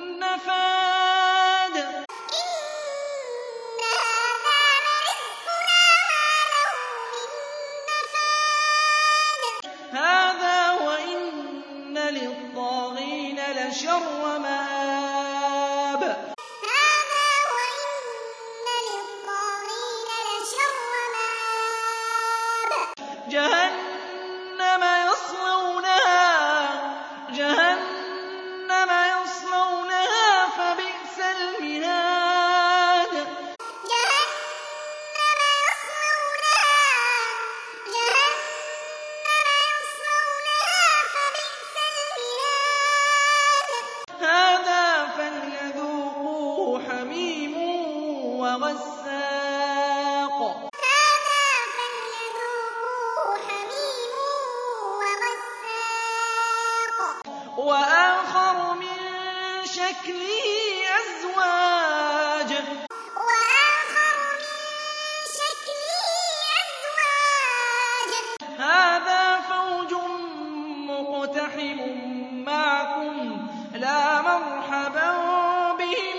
نفاد إن هذا لرزقنا ما له من نفاد هذا وإن للطاغين لشر مآب هذا وإن للطاغين لشر مآب جهنم يصلونها جهنم يصلونها فبئس المهاد جهنم يصلونها جهنم يصلونها فبئس المهاد هذا فليذوقوه حميم وغساق هذا فليذوقوه حميم وغساق وآخر من شكله أزواج وآخر من شكله أزواج هذا فوج مقتحم معكم لا مرحبا بهم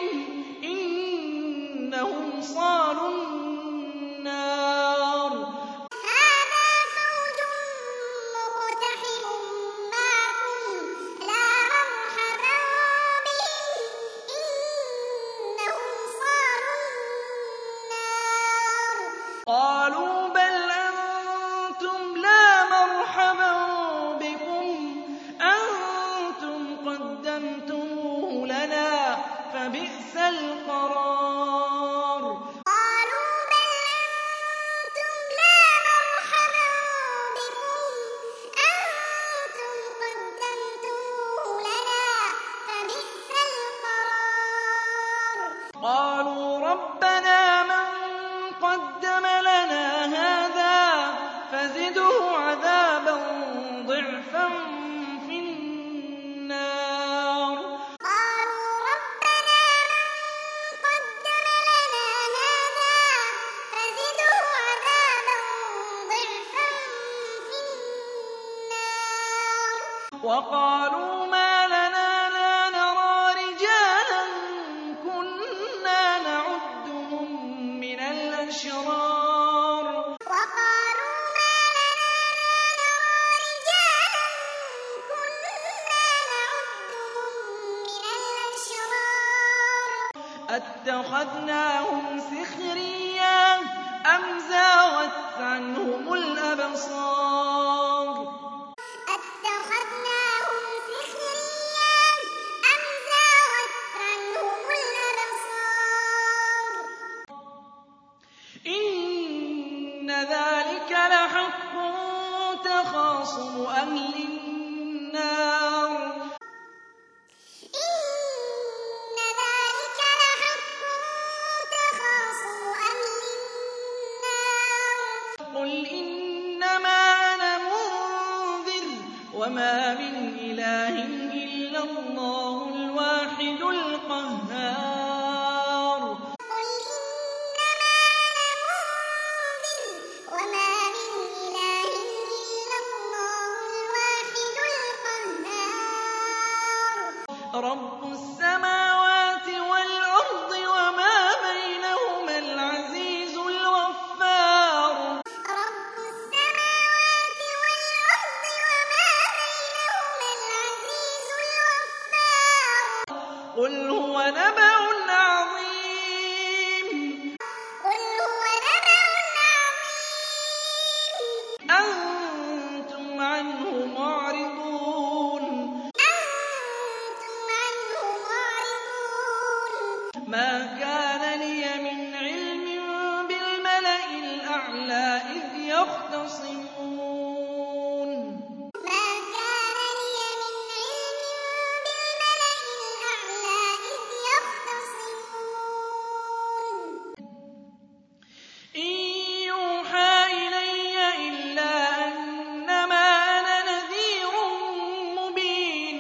إنهم صالوا النار هذا فوج مقتحم معكم لا مرحبا بهم إنهم صالوا النار قالوا بل أنتم لا مرحبا بكم أنتم قدمتموه لنا فبئس القرار قالوا بل أنتم لا مرحبا بكم أنتم قدمتموه لنا فبئس القرار قالوا ربنا من قدم لنا هذا فزده عذابا ضعفا في النار قالوا ربنا من قدم لنا هذا فزده عذابا ضعفا في النار وقالوا ما لنا لا نرى رجالا كنا نعدهم من الأشرار وقالوا ما لنا لا نرى رجالا كنا نعدهم من الأشرار أتخذناهم سخريا أم زاغت عنهم الأبصار أتخذناهم سخريا أم زاغت عنهم الأبصار إن ذلك لحق تخاصم أهل النار إن ذلك لحق تخاصم أهل النار قُلْ إِنَّمَا أَنَا مُنذِرٌ وَمَا مِنْ إِلَٰهٍ إِلَّا اللَّهُ الْوَاحِدُ الْقَهَّارُ قُلْ إِنَّمَا أَنَا مُنذِرٌ وَمَا مِنْ إِلَٰهٍ إِلَّا اللَّهُ الْوَاحِدُ الْقَهَّارُ رَبُّ السَّمَاوَاتِ وَالْأَرْضِ وَمَا بَيْنَهُمَا الْعَزِيزُ الْغَفَّارُ رَبُّ السَّمَاوَاتِ وَالْأَرْضِ وَمَا بَيْنَهُمَا الْعَزِيزُ الْغَفَّارُ قُلْ هُوَ نَبَأٌ عَظِيمٌ قُلْ هُوَ نَبَأٌ عَظِيمٌ أَنتُمْ عَنْهُ مُعْرِضُونَ أَنتُمْ عَنْهُ مُعْرِضُونَ مَا كَانَ لِيَ مِنْ عِلْمٍ بِالْمَلَإِ الْأَعْلَىٰ إِذْ يَخْتَصِمُونَ مَا كَانَ لِيَ مِنْ عِلْمٍ بِالْمَلَإِ الْأَعْلَىٰ إِذْ يَخْتَصِمُونَ إِن يُوحَىٰ إِلَيَّ إِلَّا أَنَّمَا أَنَا نَذِيرٌ مُّبِينٌ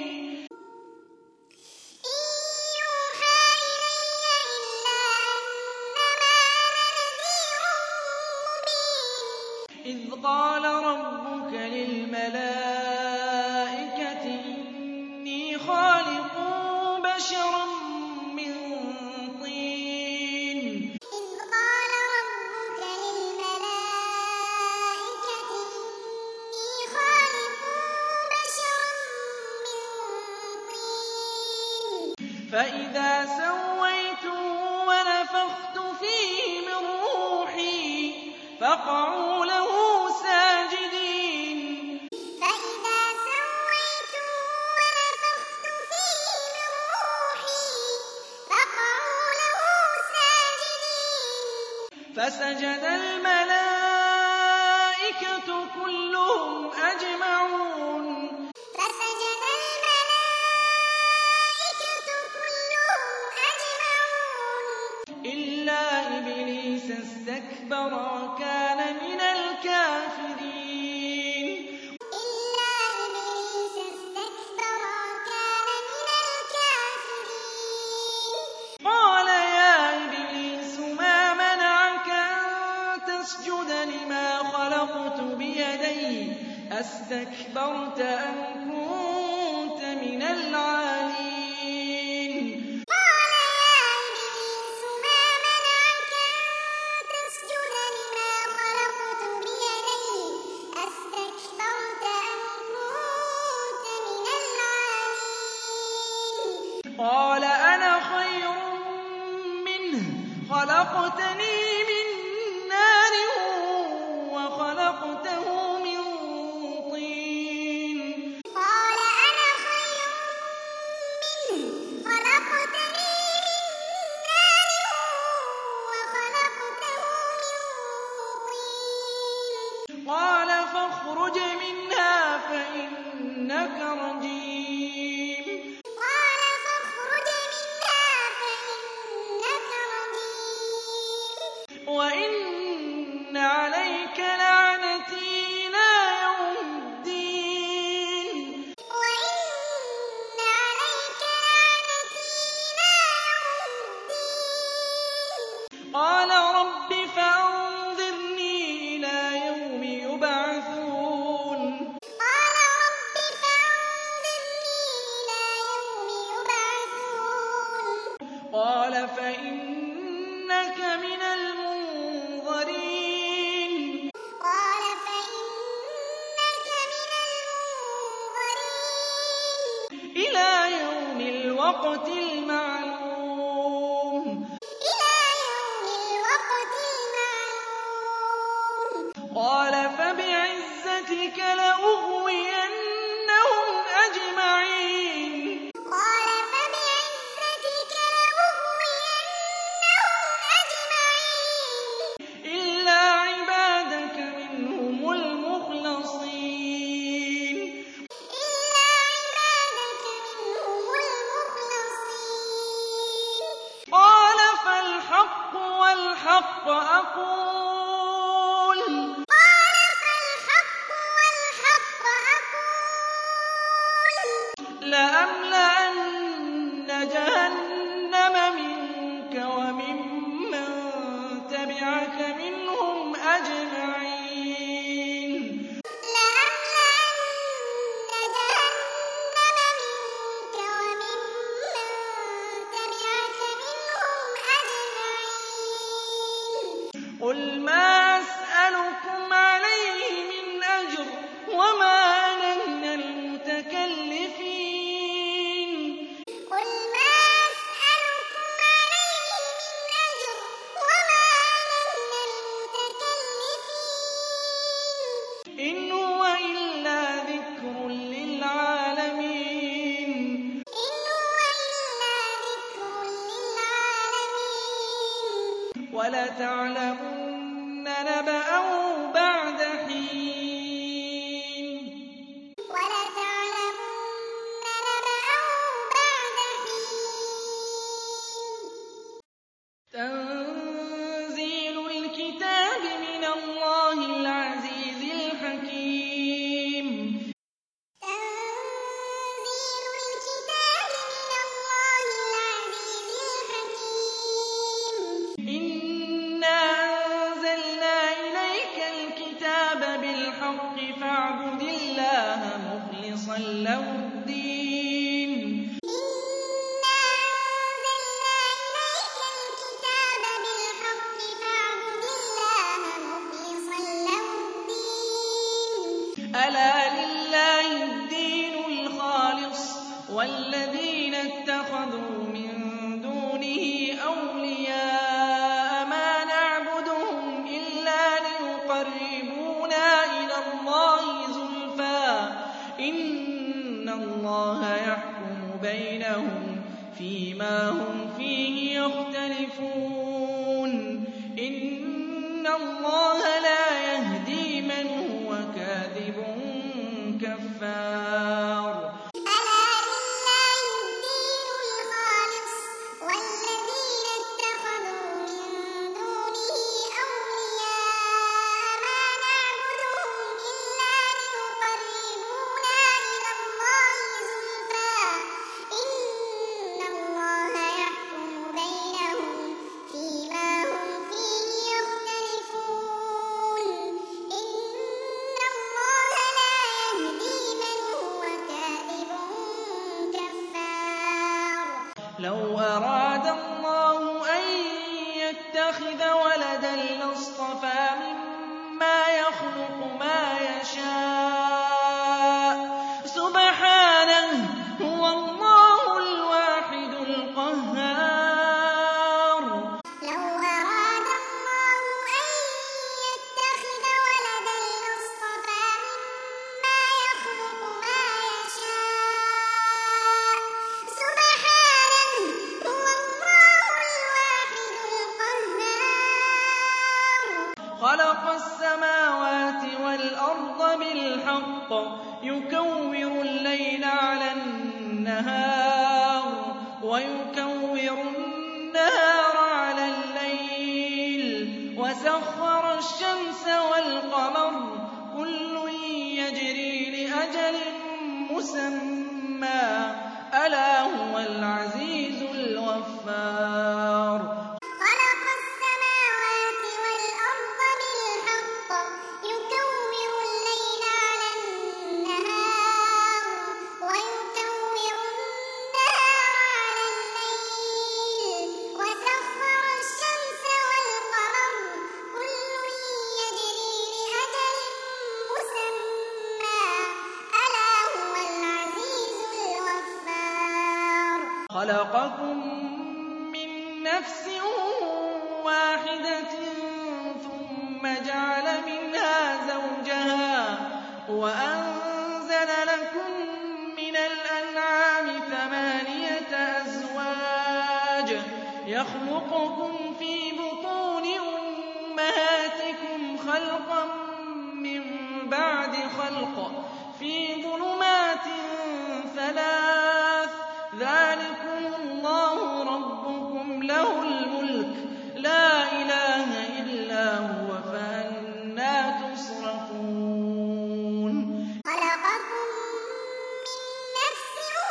إِن يُوحَىٰ إِلَيَّ إِلَّا أَنَّمَا أَنَا نَذِيرٌ مُّبِينٌ إِذْ قَالَ رَبُّكَ لِلْمَلَائِكَةِ إِنِّي خَالِقٌ بَشَرًا مِّن طِينٍ إِذْ قَالَ رَبُّكَ لِلْمَلَائِكَةِ إِنِّي خَالِقٌ بَشَرًا مِّن طِينٍ فَإِذَا سَوَّيْتُهُ وَنَفَخْتُ فِيهِ مِن رُّوحِي فَقَعُوا لَهُ سَاجِدِينَ فَإِذَا سَوَّيْتُهُ وَنَفَخْتُ فِيهِ مِن رُّوحِي فَقَعُوا لَهُ سَاجِدِينَ فَسَجَدَ الْمَلَائِكَةُ كُلُّهُمْ أَجْمَعُونَ فَسَجَدَ الْمَلَائِكَةُ كُلُّهُمْ أَجْمَعُونَ إِلَّا إِبْلِيسَ اسْتَكْبَرَ وَكَانَ مِنَ الْكَافِرِينَ إِلَّا إِبْلِيسَ اسْتَكْبَرَ وَكَانَ مِنَ الْكَافِرِينَ قَالَ يَا إِبْلِيسُ مَا مَنَعَكَ أَن تَسْجُدَ لِمَا خَلَقْتُ بِيَدَيَّ أَسْتَكْبَرْتَ أَمْ كُنتَ مِنَ الْعَالِينَ قَالَ يَا إِبْلِيسُ مَا مَنَعَكَ أَن تَسْجُدَ لِمَا خَلَقْتُ بِيَدَيَّ أَسْتَكْبَرْتَ أَمْ كُنتَ مِنَ الْعَالِينَ قَالَ أَنَا خَيْرٌ مِّنْهُ خَلَقْتَنِي مِن نَّارٍ وَخَلَقْتَهُ مِن طِينٍ قَالَ أَنَا خَيْرٌ مِّنْهُ خَلَقْتَنِي مِن نَّارٍ وَخَلَقْتَهُ مِن طِينٍ قَالَ فَاخْرُجْ مِنْهَا فَإِنَّكَ رَجِيمٌ قَالَ فَاخْرُجْ مِنْهَا فَإِنَّكَ رَجِيمٌ وَإِنَّ عَلَيْكَ لَعْنَتِي إِلَىٰ يَوْمِ الدِّينِ وَإِنَّ عَلَيْكَ لَعْنَتِي إِلَىٰ يَوْمِ الدِّينِ قَالَ رَبِّ فَأَنظِرْنِي إِلَىٰ يَوْمِ يُبْعَثُونَ قَالَ رَبِّ فَأَنظِرْنِي إِلَىٰ يَوْمِ يُبْعَثُونَ قَالَ فَإِنَّكَ مِنَ الْمُنظَرِينَ قَالَ فَإِنَّكَ مِنَ الْمُنظَرِينَ إِلَىٰ يَوْمِ الْوَقْتِ الْمَعْلُومِ إِلَىٰ يَوْمِ الْوَقْتِ الْمَعْلُومِ قَالَ فَبِعِزَّتِكَ لَأُغْوِيَنَّهُمْ أَجْمَعِينَ قَالَ فَبِعِزَّتِكَ لَأُغْوِيَنَّهُمْ أَجْمَعِينَ إِلَّا عِبَادَكَ مِنْهُمُ الْمُخْلَصِينَ إِلَّا عِبَادَكَ مِنْهُمُ الْمُخْلَصِينَ قَالَ فَالْحَقُّ وَالْحَقَّ أَقُولُ قَالَ وَلَتَعْلَمُنَّ نَبَأَهُ بَعْدَ حِينٍ وَلَتَعْلَمُنَّ نَبَأَهُ بَعْدَ حِينٍ تَنزِيلُ الْكِتَابِ مِنَ اللَّهِ الْعَزِيزِ الْحَكِيمِ تَنزِيلُ الْكِتَابِ مِنَ اللَّهِ الْعَزِيزِ الْحَكِيمِ إِنَّا أَنزَلْنَا إِلَيْكَ الْكِتَابَ بِالْحَقِّ فَاعْبُدِ اللَّهَ مُخْلِصًا لَّهُ الدِّينَ إِنَّا أَنزَلْنَا إِلَيْكَ الْكِتَابَ بِالْحَقِّ فَاعْبُدِ اللَّهَ مُخْلِصًا لَّهُ الدِّينَ أَلَا لِلَّهِ الدِّينُ الْخَالِصُ وَالَّذِينَ اتَّخَذُوا مِن دُونِهِ أَوْلِيَاءَ مَا نَعْبُدُهُمْ إِلَّا لِيُقَرِّبُونَا إِلَى اللَّهِ زُلْفَىٰ إِنَّ اللَّهَ يَحْكُمُ بَيْنَهُمْ فِيمَا هُمْ فِيهِ يَخْتَلِفُونَ إِنَّ اللَّهَ لَا يَهْدِي مَنْ هُوَ كَاذِبٌ كَفَّارٌ أَلَا لِلَّهِ الدِّينُ الْخَالِصُ وَالَّذِينَ اتَّخَذُوا مِن دُونِهِ أَوْلِيَاءَ مَا نَعْبُدُهُمْ إِلَّا لِيُقَرِّبُونَا إِلَى اللَّهِ زُلْفَىٰ إِنَّ اللَّهَ يَحْكُمُ بَيْنَهُمْ فِيمَا هُمْ فِيهِ يَخْتَلِفُونَ إِنَّ اللَّهَ لَا يَهْدِي مَنْ هُوَ كَاذِبٌ كَفَّارٌ لَوْ أَرَادَ اللَّهُ أَن يَتَّخِذَ وَلَدًا لَّاصْطَفَىٰ مِمَّا يَخْلُقُ مَا يَشَاءُ ۚ سُبْحَانَهُ ۖ هُوَ اللَّهُ الْوَاحِدُ الْقَهَّارُ لَوْ أَرَادَ اللَّهُ أَن يَتَّخِذَ وَلَدًا لَّاصْطَفَىٰ مِمَّا يَخْلُقُ مَا يَشَاءُ ۚ سُبْحَانَهُ ۖ هُوَ اللَّهُ الْوَاحِدُ الْقَهَّارُ خَلَقَ السَّمَاوَاتِ وَالْأَرْضَ بِالْحَقِّ يُكَوِّرُ اللَّيْلَ عَلَى النَّهَارِ وَيُكَوِّرُ النَّهَارَ عَلَى اللَّيْلِ وَسَخَّرَ الشَّمْسَ وَالْقَمَرَ ۖ كُلٌّ يَجْرِي لِأَجَلٍ مُّسَمًّى ۗ أَلَا هُوَ الْعَزِيزُ الْغَفَّارُ خَلَقَ السَّمَاوَاتِ وَالْأَرْضَ بِالْحَقِّ يُكَوِّرُ اللَّيْلَ عَلَى النَّهَارِ وَيُكَوِّرُ النَّهَارَ عَلَى اللَّيْلِ وَسَخَّرَ الشَّمْسَ وَالْقَمَرَ ۖ كُلٌّ يَجْرِي لِأَجَلٍ مُّسَمًّى ۗ أَلَا هُوَ الْعَزِيزُ الْغَفَّارُ خَلَقَكُم مِّن نَّفْسٍ وَاحِدَةٍ ثُمَّ جَعَلَ مِنْهَا زَوْجَهَا وَأَنزَلَ لَكُم مِّنَ الْأَنْعَامِ ثَمَانِيَةَ أَزْوَاجٍ ۚ يَخْلُقُكُمْ فِي بُطُونِ أُمَّهَاتِكُمْ خَلْقًا مِّن بَعْدِ خَلْقٍ فِي ظُلُمَاتٍ ثَلَاثٍ ۚ ذَٰلِكُمُ اللَّهُ رَبُّكُمْ لَهُ الْمُلْكُ ۖ لَا إِلَٰهَ إِلَّا هُوَ ۖ فَأَنَّىٰ تُصْرَفُونَ خَلَقَكُم مِّن نَّفْسٍ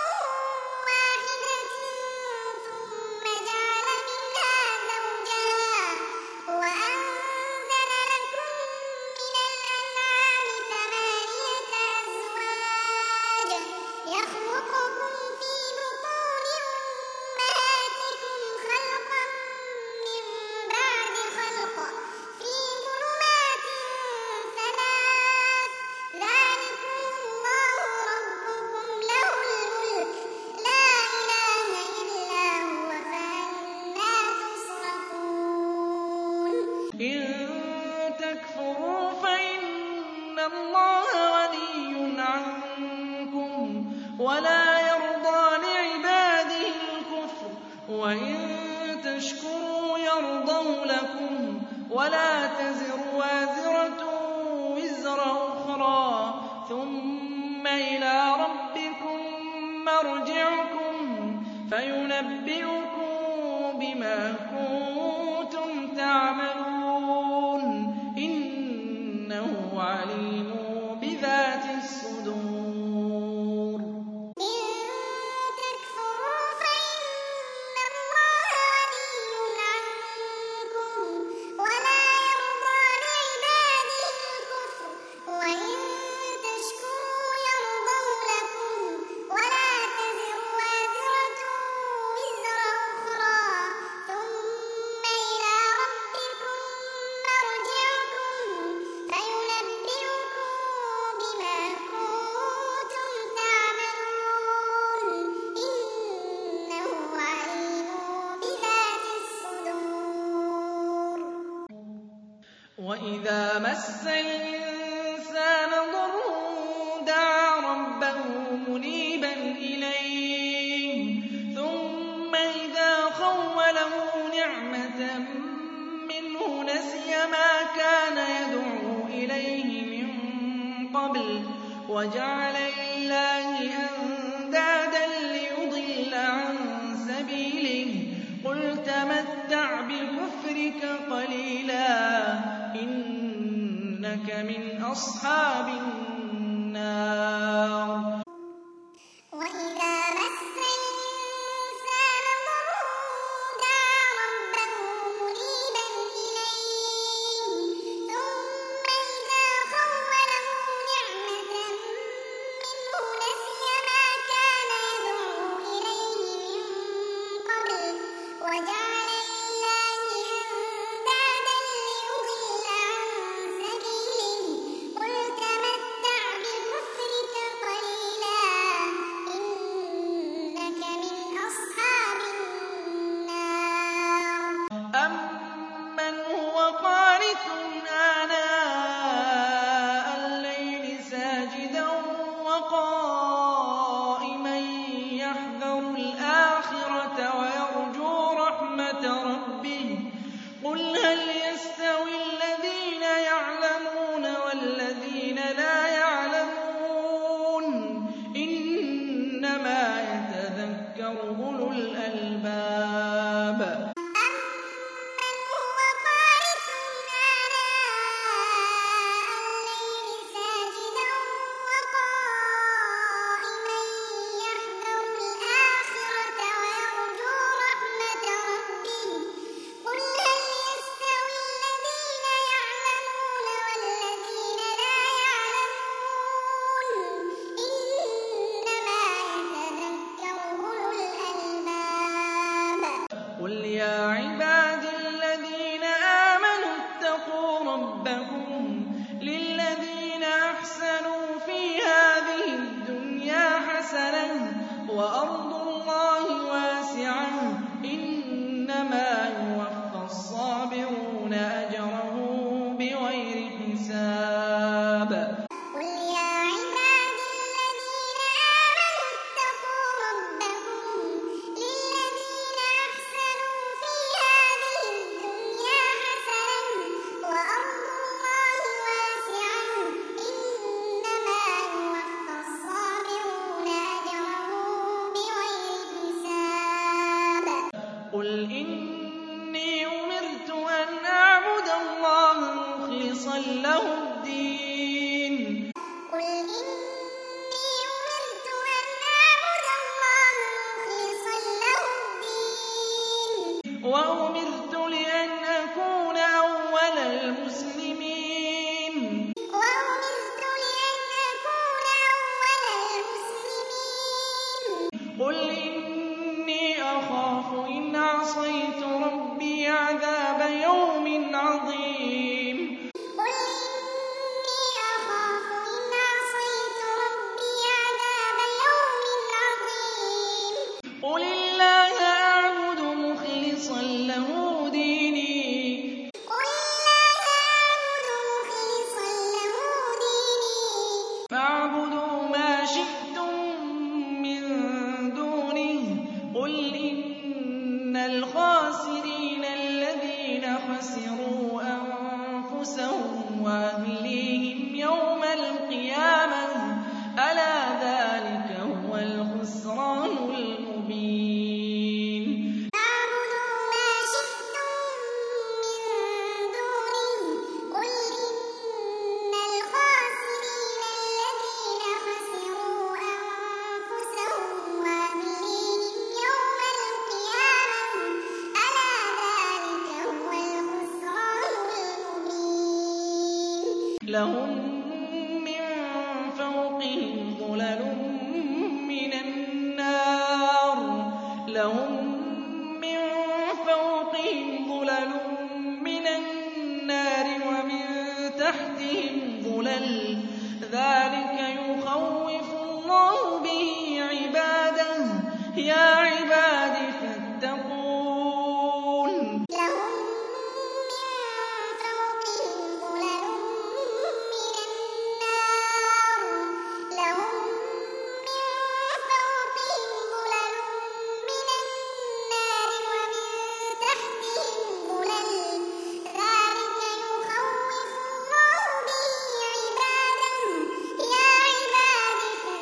وَاحِدَةٍ ثُمَّ جَعَلَ مِنْهَا زَوْجَهَا وَأَنزَلَ لَكُم مِّنَ الْأَنْعَامِ ثَمَانِيَةَ أَزْوَاجٍ ۚ يَخْلُقُكُمْ فِي بُطُونِ أُمَّهَاتِكُمْ خَلْقًا مِّن بَعْدِ خَلْقٍ فِي ظُلُمَاتٍ ثَلَاثٍ ۚ ذَٰلِكُمُ اللَّهُ رَبُّكُمْ لَهُ الْمُلْكُ ۖ لَا إِلَٰهَ إِلَّا هُوَ ۖ فَأَنَّىٰ تُصْرَفُونَ إِن تَكْفُرُوا فَإِنَّ اللَّهَ غَنِيٌّ عَنكُمْ وَلَا يَرْضَىٰ لِعِبَادِهِ الْكُفْرَ وَإِن تَشْكُرُوا يَرْضَهُ لَكُمْ ولا تزر وازرة وزر أخرى ثم إلى ربكم مرجعكم فينبئكم بما كنتم تعملون إنه عليم بذات الصدور. وَإِذَا مَسَّ الْإِنسَانَ ضُرٌّ دَعَا رَبَّهُ مُنِيبًا إِلَيْهِ ثُمَّ إِذَا خَوَّلَهُ نِعْمَةً مِّنْهُ نَسِيَ مَا كَانَ يَدْعُو إِلَيْهِ مِن قَبْلُ وَجَعَلَ لِلَّهِ أَندَادًا لِّيُضِلَّ عَن سَبِيلِهِ قُلْ تَمَتَّعْ بِكُفْرِكَ قَلِيلًا إِنَّكَ مِنْ أَصْحَابِ النَّارِ. وَإِذَا مَسَّ الْإِنسَانَ ضُرٌّ دَعَا رَبَّهُ مُنِيبًا إِلَيْهِ ثُمَّ إِذَا خَوَّلَهُ نِعْمَةً مِّنْهُ نَسِيَ مَا كَانَ يَدْعُو إِلَيْهِ مِن قَبْلُ وَجَعَلَ لِلَّهِ أَندَادًا لِّيُضِلَّ عَن سَبِيلِهِ قُلْ تَمَتَّعْ لهم من فوقهم ظلل من النار لهم من فوقهم ظلل من النار ومن تحتهم ظلل ذلك يخوف الله به عباده يا عباد فاتقون لهم من فوقهم ظلل من النار لهم من فوقهم ظلل من النار ومن تحتهم ظلل ذلك يخوف الله به عباده يا عباد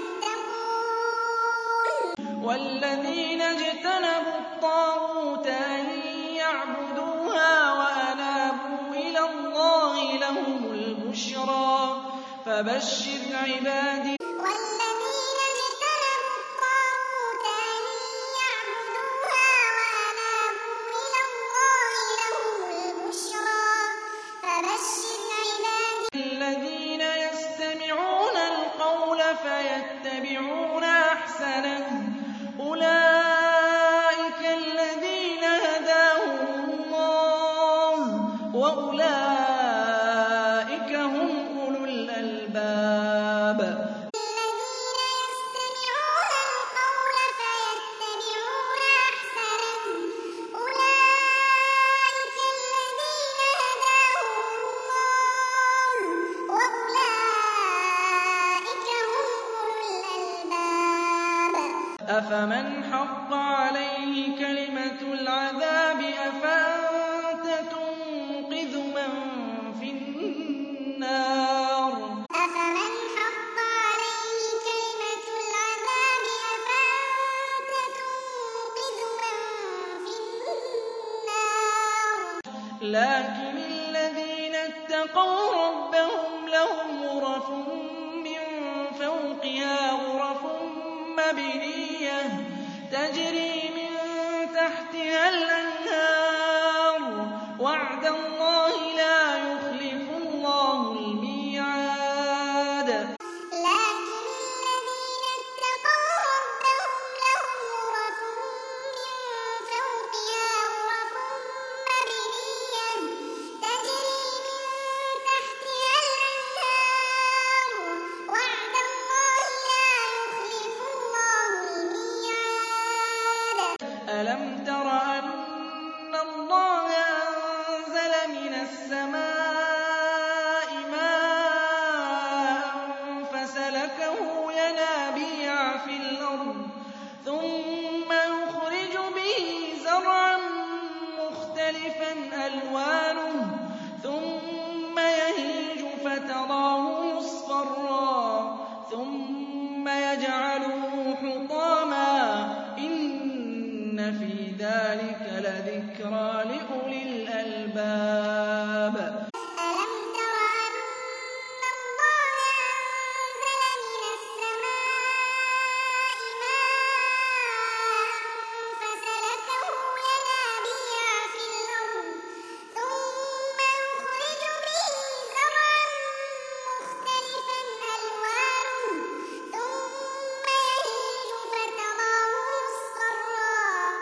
فاتقون والذين اجتنبوا الطاغوت أن يعبدوها وأنابوا إلى الله لهم البشرى فبشر عبادي والذين اجتنبوا الطاغوت أن يعبدوها وأنابوا إلى الله لهم البشرى فبشر عبادي الذين يستمعون القول فيتبعون أحسنه أولئك الذين هداهم الله وأولئك هم أولو الألباب الذين يستمعون القول فيتبعون أحسنه أولئك الذين هداهم الله وأولئك هم أولو الألباب أفمن حق عليه كلمة العذاب أفأنت تنقذ من في النار أفمن حق عليه كلمة العذاب أفأنت تنقذ من في النار لكن الذين اتقوا ربهم لهم غرف من فوقها غرف مبنية تجري من تحتها الأنهار وعد الله لا يخلف الله الميعاد لكن الذين اتقوا ربهم لهم غرف من فوقها غرف مبنية تجري من تحتها الأنهار وعد الله لا يخلف الله الميعاد ألم تر أن الله أنزل من السماء ماء فسلكه ينابيع في الأرض ثم يخرج به زرعا مختلفا ألوانه ثم يهيج فتراه مصفرا ثم يجعله حطاما إن في ذلك لذكرى لأولي الألباب ألم تر أن الله أنزل من السماء ماء فسلكه ينابيع في الأرض ثم يخرج به زرعا مختلفا ألوانه ثم يهيج فتراه مصفرا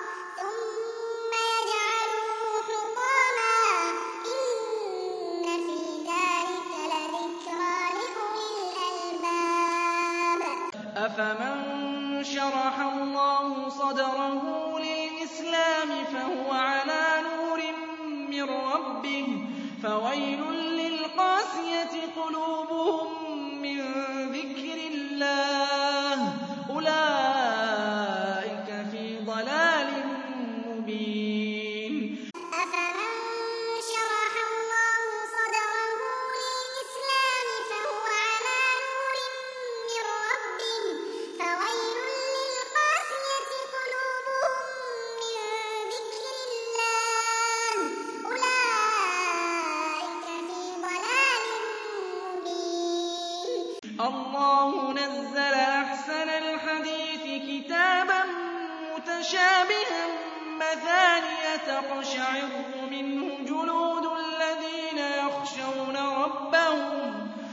ثم يجعله حطاما إن في ذلك لذكرى لأولي الألباب أفمن شرح الله صدره للإسلام فهو على نور من ربه فويل للقاسية قلوبهم من ذكر الله أولئك في ضلال مبين أفمن شرح الله صدره للإسلام فهو على نور من ربه فويل للقاسية قلوبهم من ذكر الله أولئك في ضلال مبين الله نزل أحسن الحديث كتابا متشابها مثانية تقشعر منه جلود الذين يخشون ربهم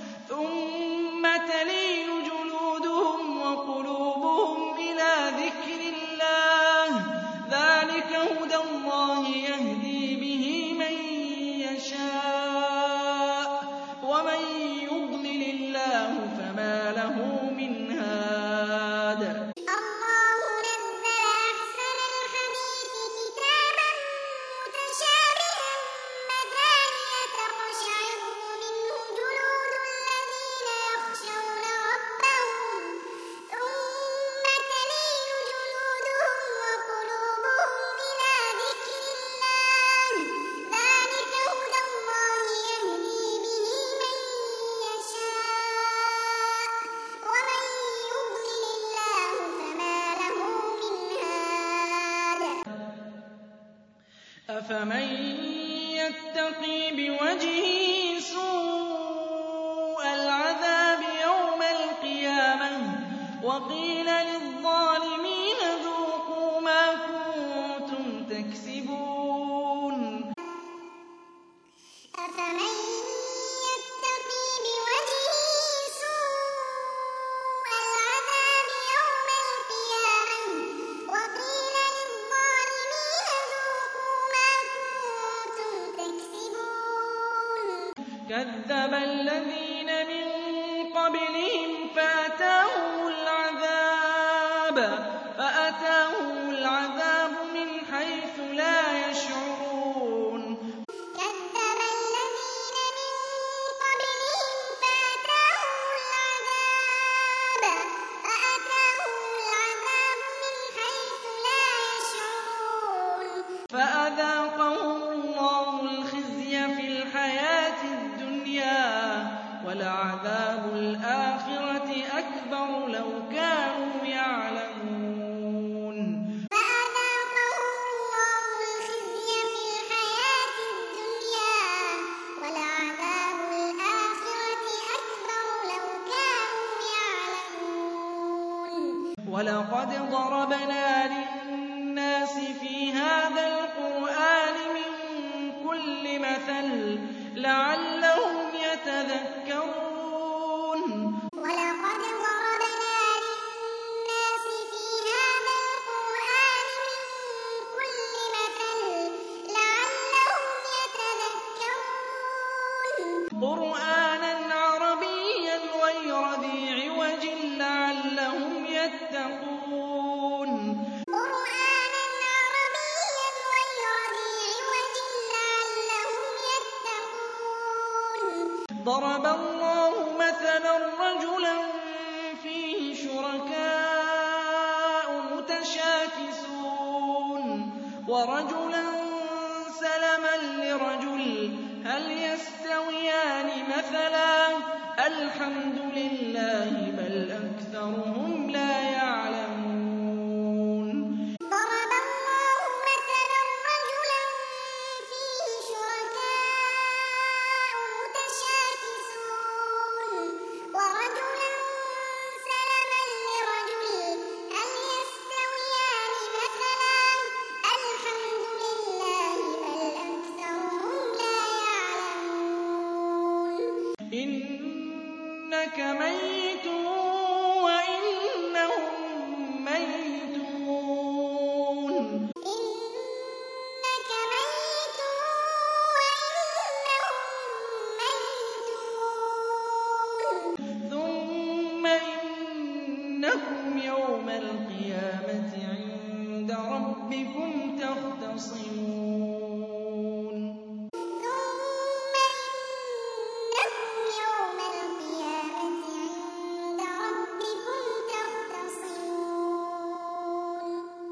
أَفَمَن يَتَّقِي بِوَجْهِهِ سُوءَ الْعَذَابِ يَوْمَ الْقِيَامَةِ وَقِيلَ لِلظَّالِمِينَ ذُوقُوا مَا كُنتُمْ تَكْسِبُونَ أَفَمَن يَتَّقِي بِوَجْهِهِ سُوءَ الْعَذَابِ يَوْمَ الْقِيَامَةِ وَقِيلَ لِلظَّالِمِينَ ذُوقُوا مَا كُنتُمْ تَكْسِبُونَ كَذَّبَ الَّذِينَ مِن قَبْلِهِمْ فَأَتَاهُمُ الْعَذَابُ فَأَتَاهُمُ الْعَذَابُ مِنْ حَيْثُ لَا يَشْعُرُونَ كَذَّبَ الَّذِينَ مِن قَبْلِهِمْ فَأَتَاهُمُ الْعَذَابُ فَأَتَاهُمُ الْعَذَابُ مِنْ حَيْثُ لَا يَشْعُرُونَ فَأَذَاقَهُمُ اللَّهُ الْخِزْيَ فِي الْحَيَاةِ الدُّنْيَا وَلَعَذَابُ الْآخِرَةِ أَكْبَرُ لَوْ كَانُوا يَعْلَمُونَ فَأَذَاقَهُمُ اللَّهُ الْخِزْيَ فِي الْحَيَاةِ الدُّنْيَا وَلَعَذَابُ الْآخِرَةِ أَكْبَرُ لَوْ كَانُوا يَعْلَمُونَ وَلَقَدْ ضَرَبْنَا لِلنَّاسِ فِي هَٰذَا الْقُرْآنِ مِن كُلِّ مَثَلٍ لَّعَلَّهُمْ يَتَذَكَّرُونَ وَلَقَدْ ضَرَبْنَا لِلنَّاسِ فِي هَٰذَا الْقُرْآنِ مِن كُلِّ مَثَلٍ لَّعَلَّهُمْ يَتَذَكَّرُونَ قُرْآنًا عَرَبِيًّا غَيْرَ ذِي عِوَجٍ لَّعَلَّهُمْ يَتَّقُونَ قُرْآنًا عَرَبِيًّا غَيْرَ ذِي عِوَجٍ لَّعَلَّهُمْ يَتَّقُونَ ضَرَبَ اللَّهُ مَثَلًا رَّجُلًا فِيهِ شُرَكَاءُ مُتَشَاكِسُونَ وَرَجُلًا سَلَمًا لِّرَجُلٍ هَلْ يَسْتَوِيَانِ مَثَلًا ۚ الْحَمْدُ لِلَّهِ بَلْ أَكْثَرُهُمْ لَا يَعْلَمُونَ ضَرَبَ اللَّهُ مَثَلًا رَّجُلًا فِيهِ شُرَكَاءُ مُتَشَاكِسُونَ وَرَجُلًا سَلَمًا لِّرَجُلٍ هَلْ يَسْتَوِيَانِ مَثَلًا ۚ الْحَمْدُ لِلَّهِ بَلْ أَكْثَرُهُمْ لَا يَعْلَمُونَ إِنَّكَ مَيِّتٌ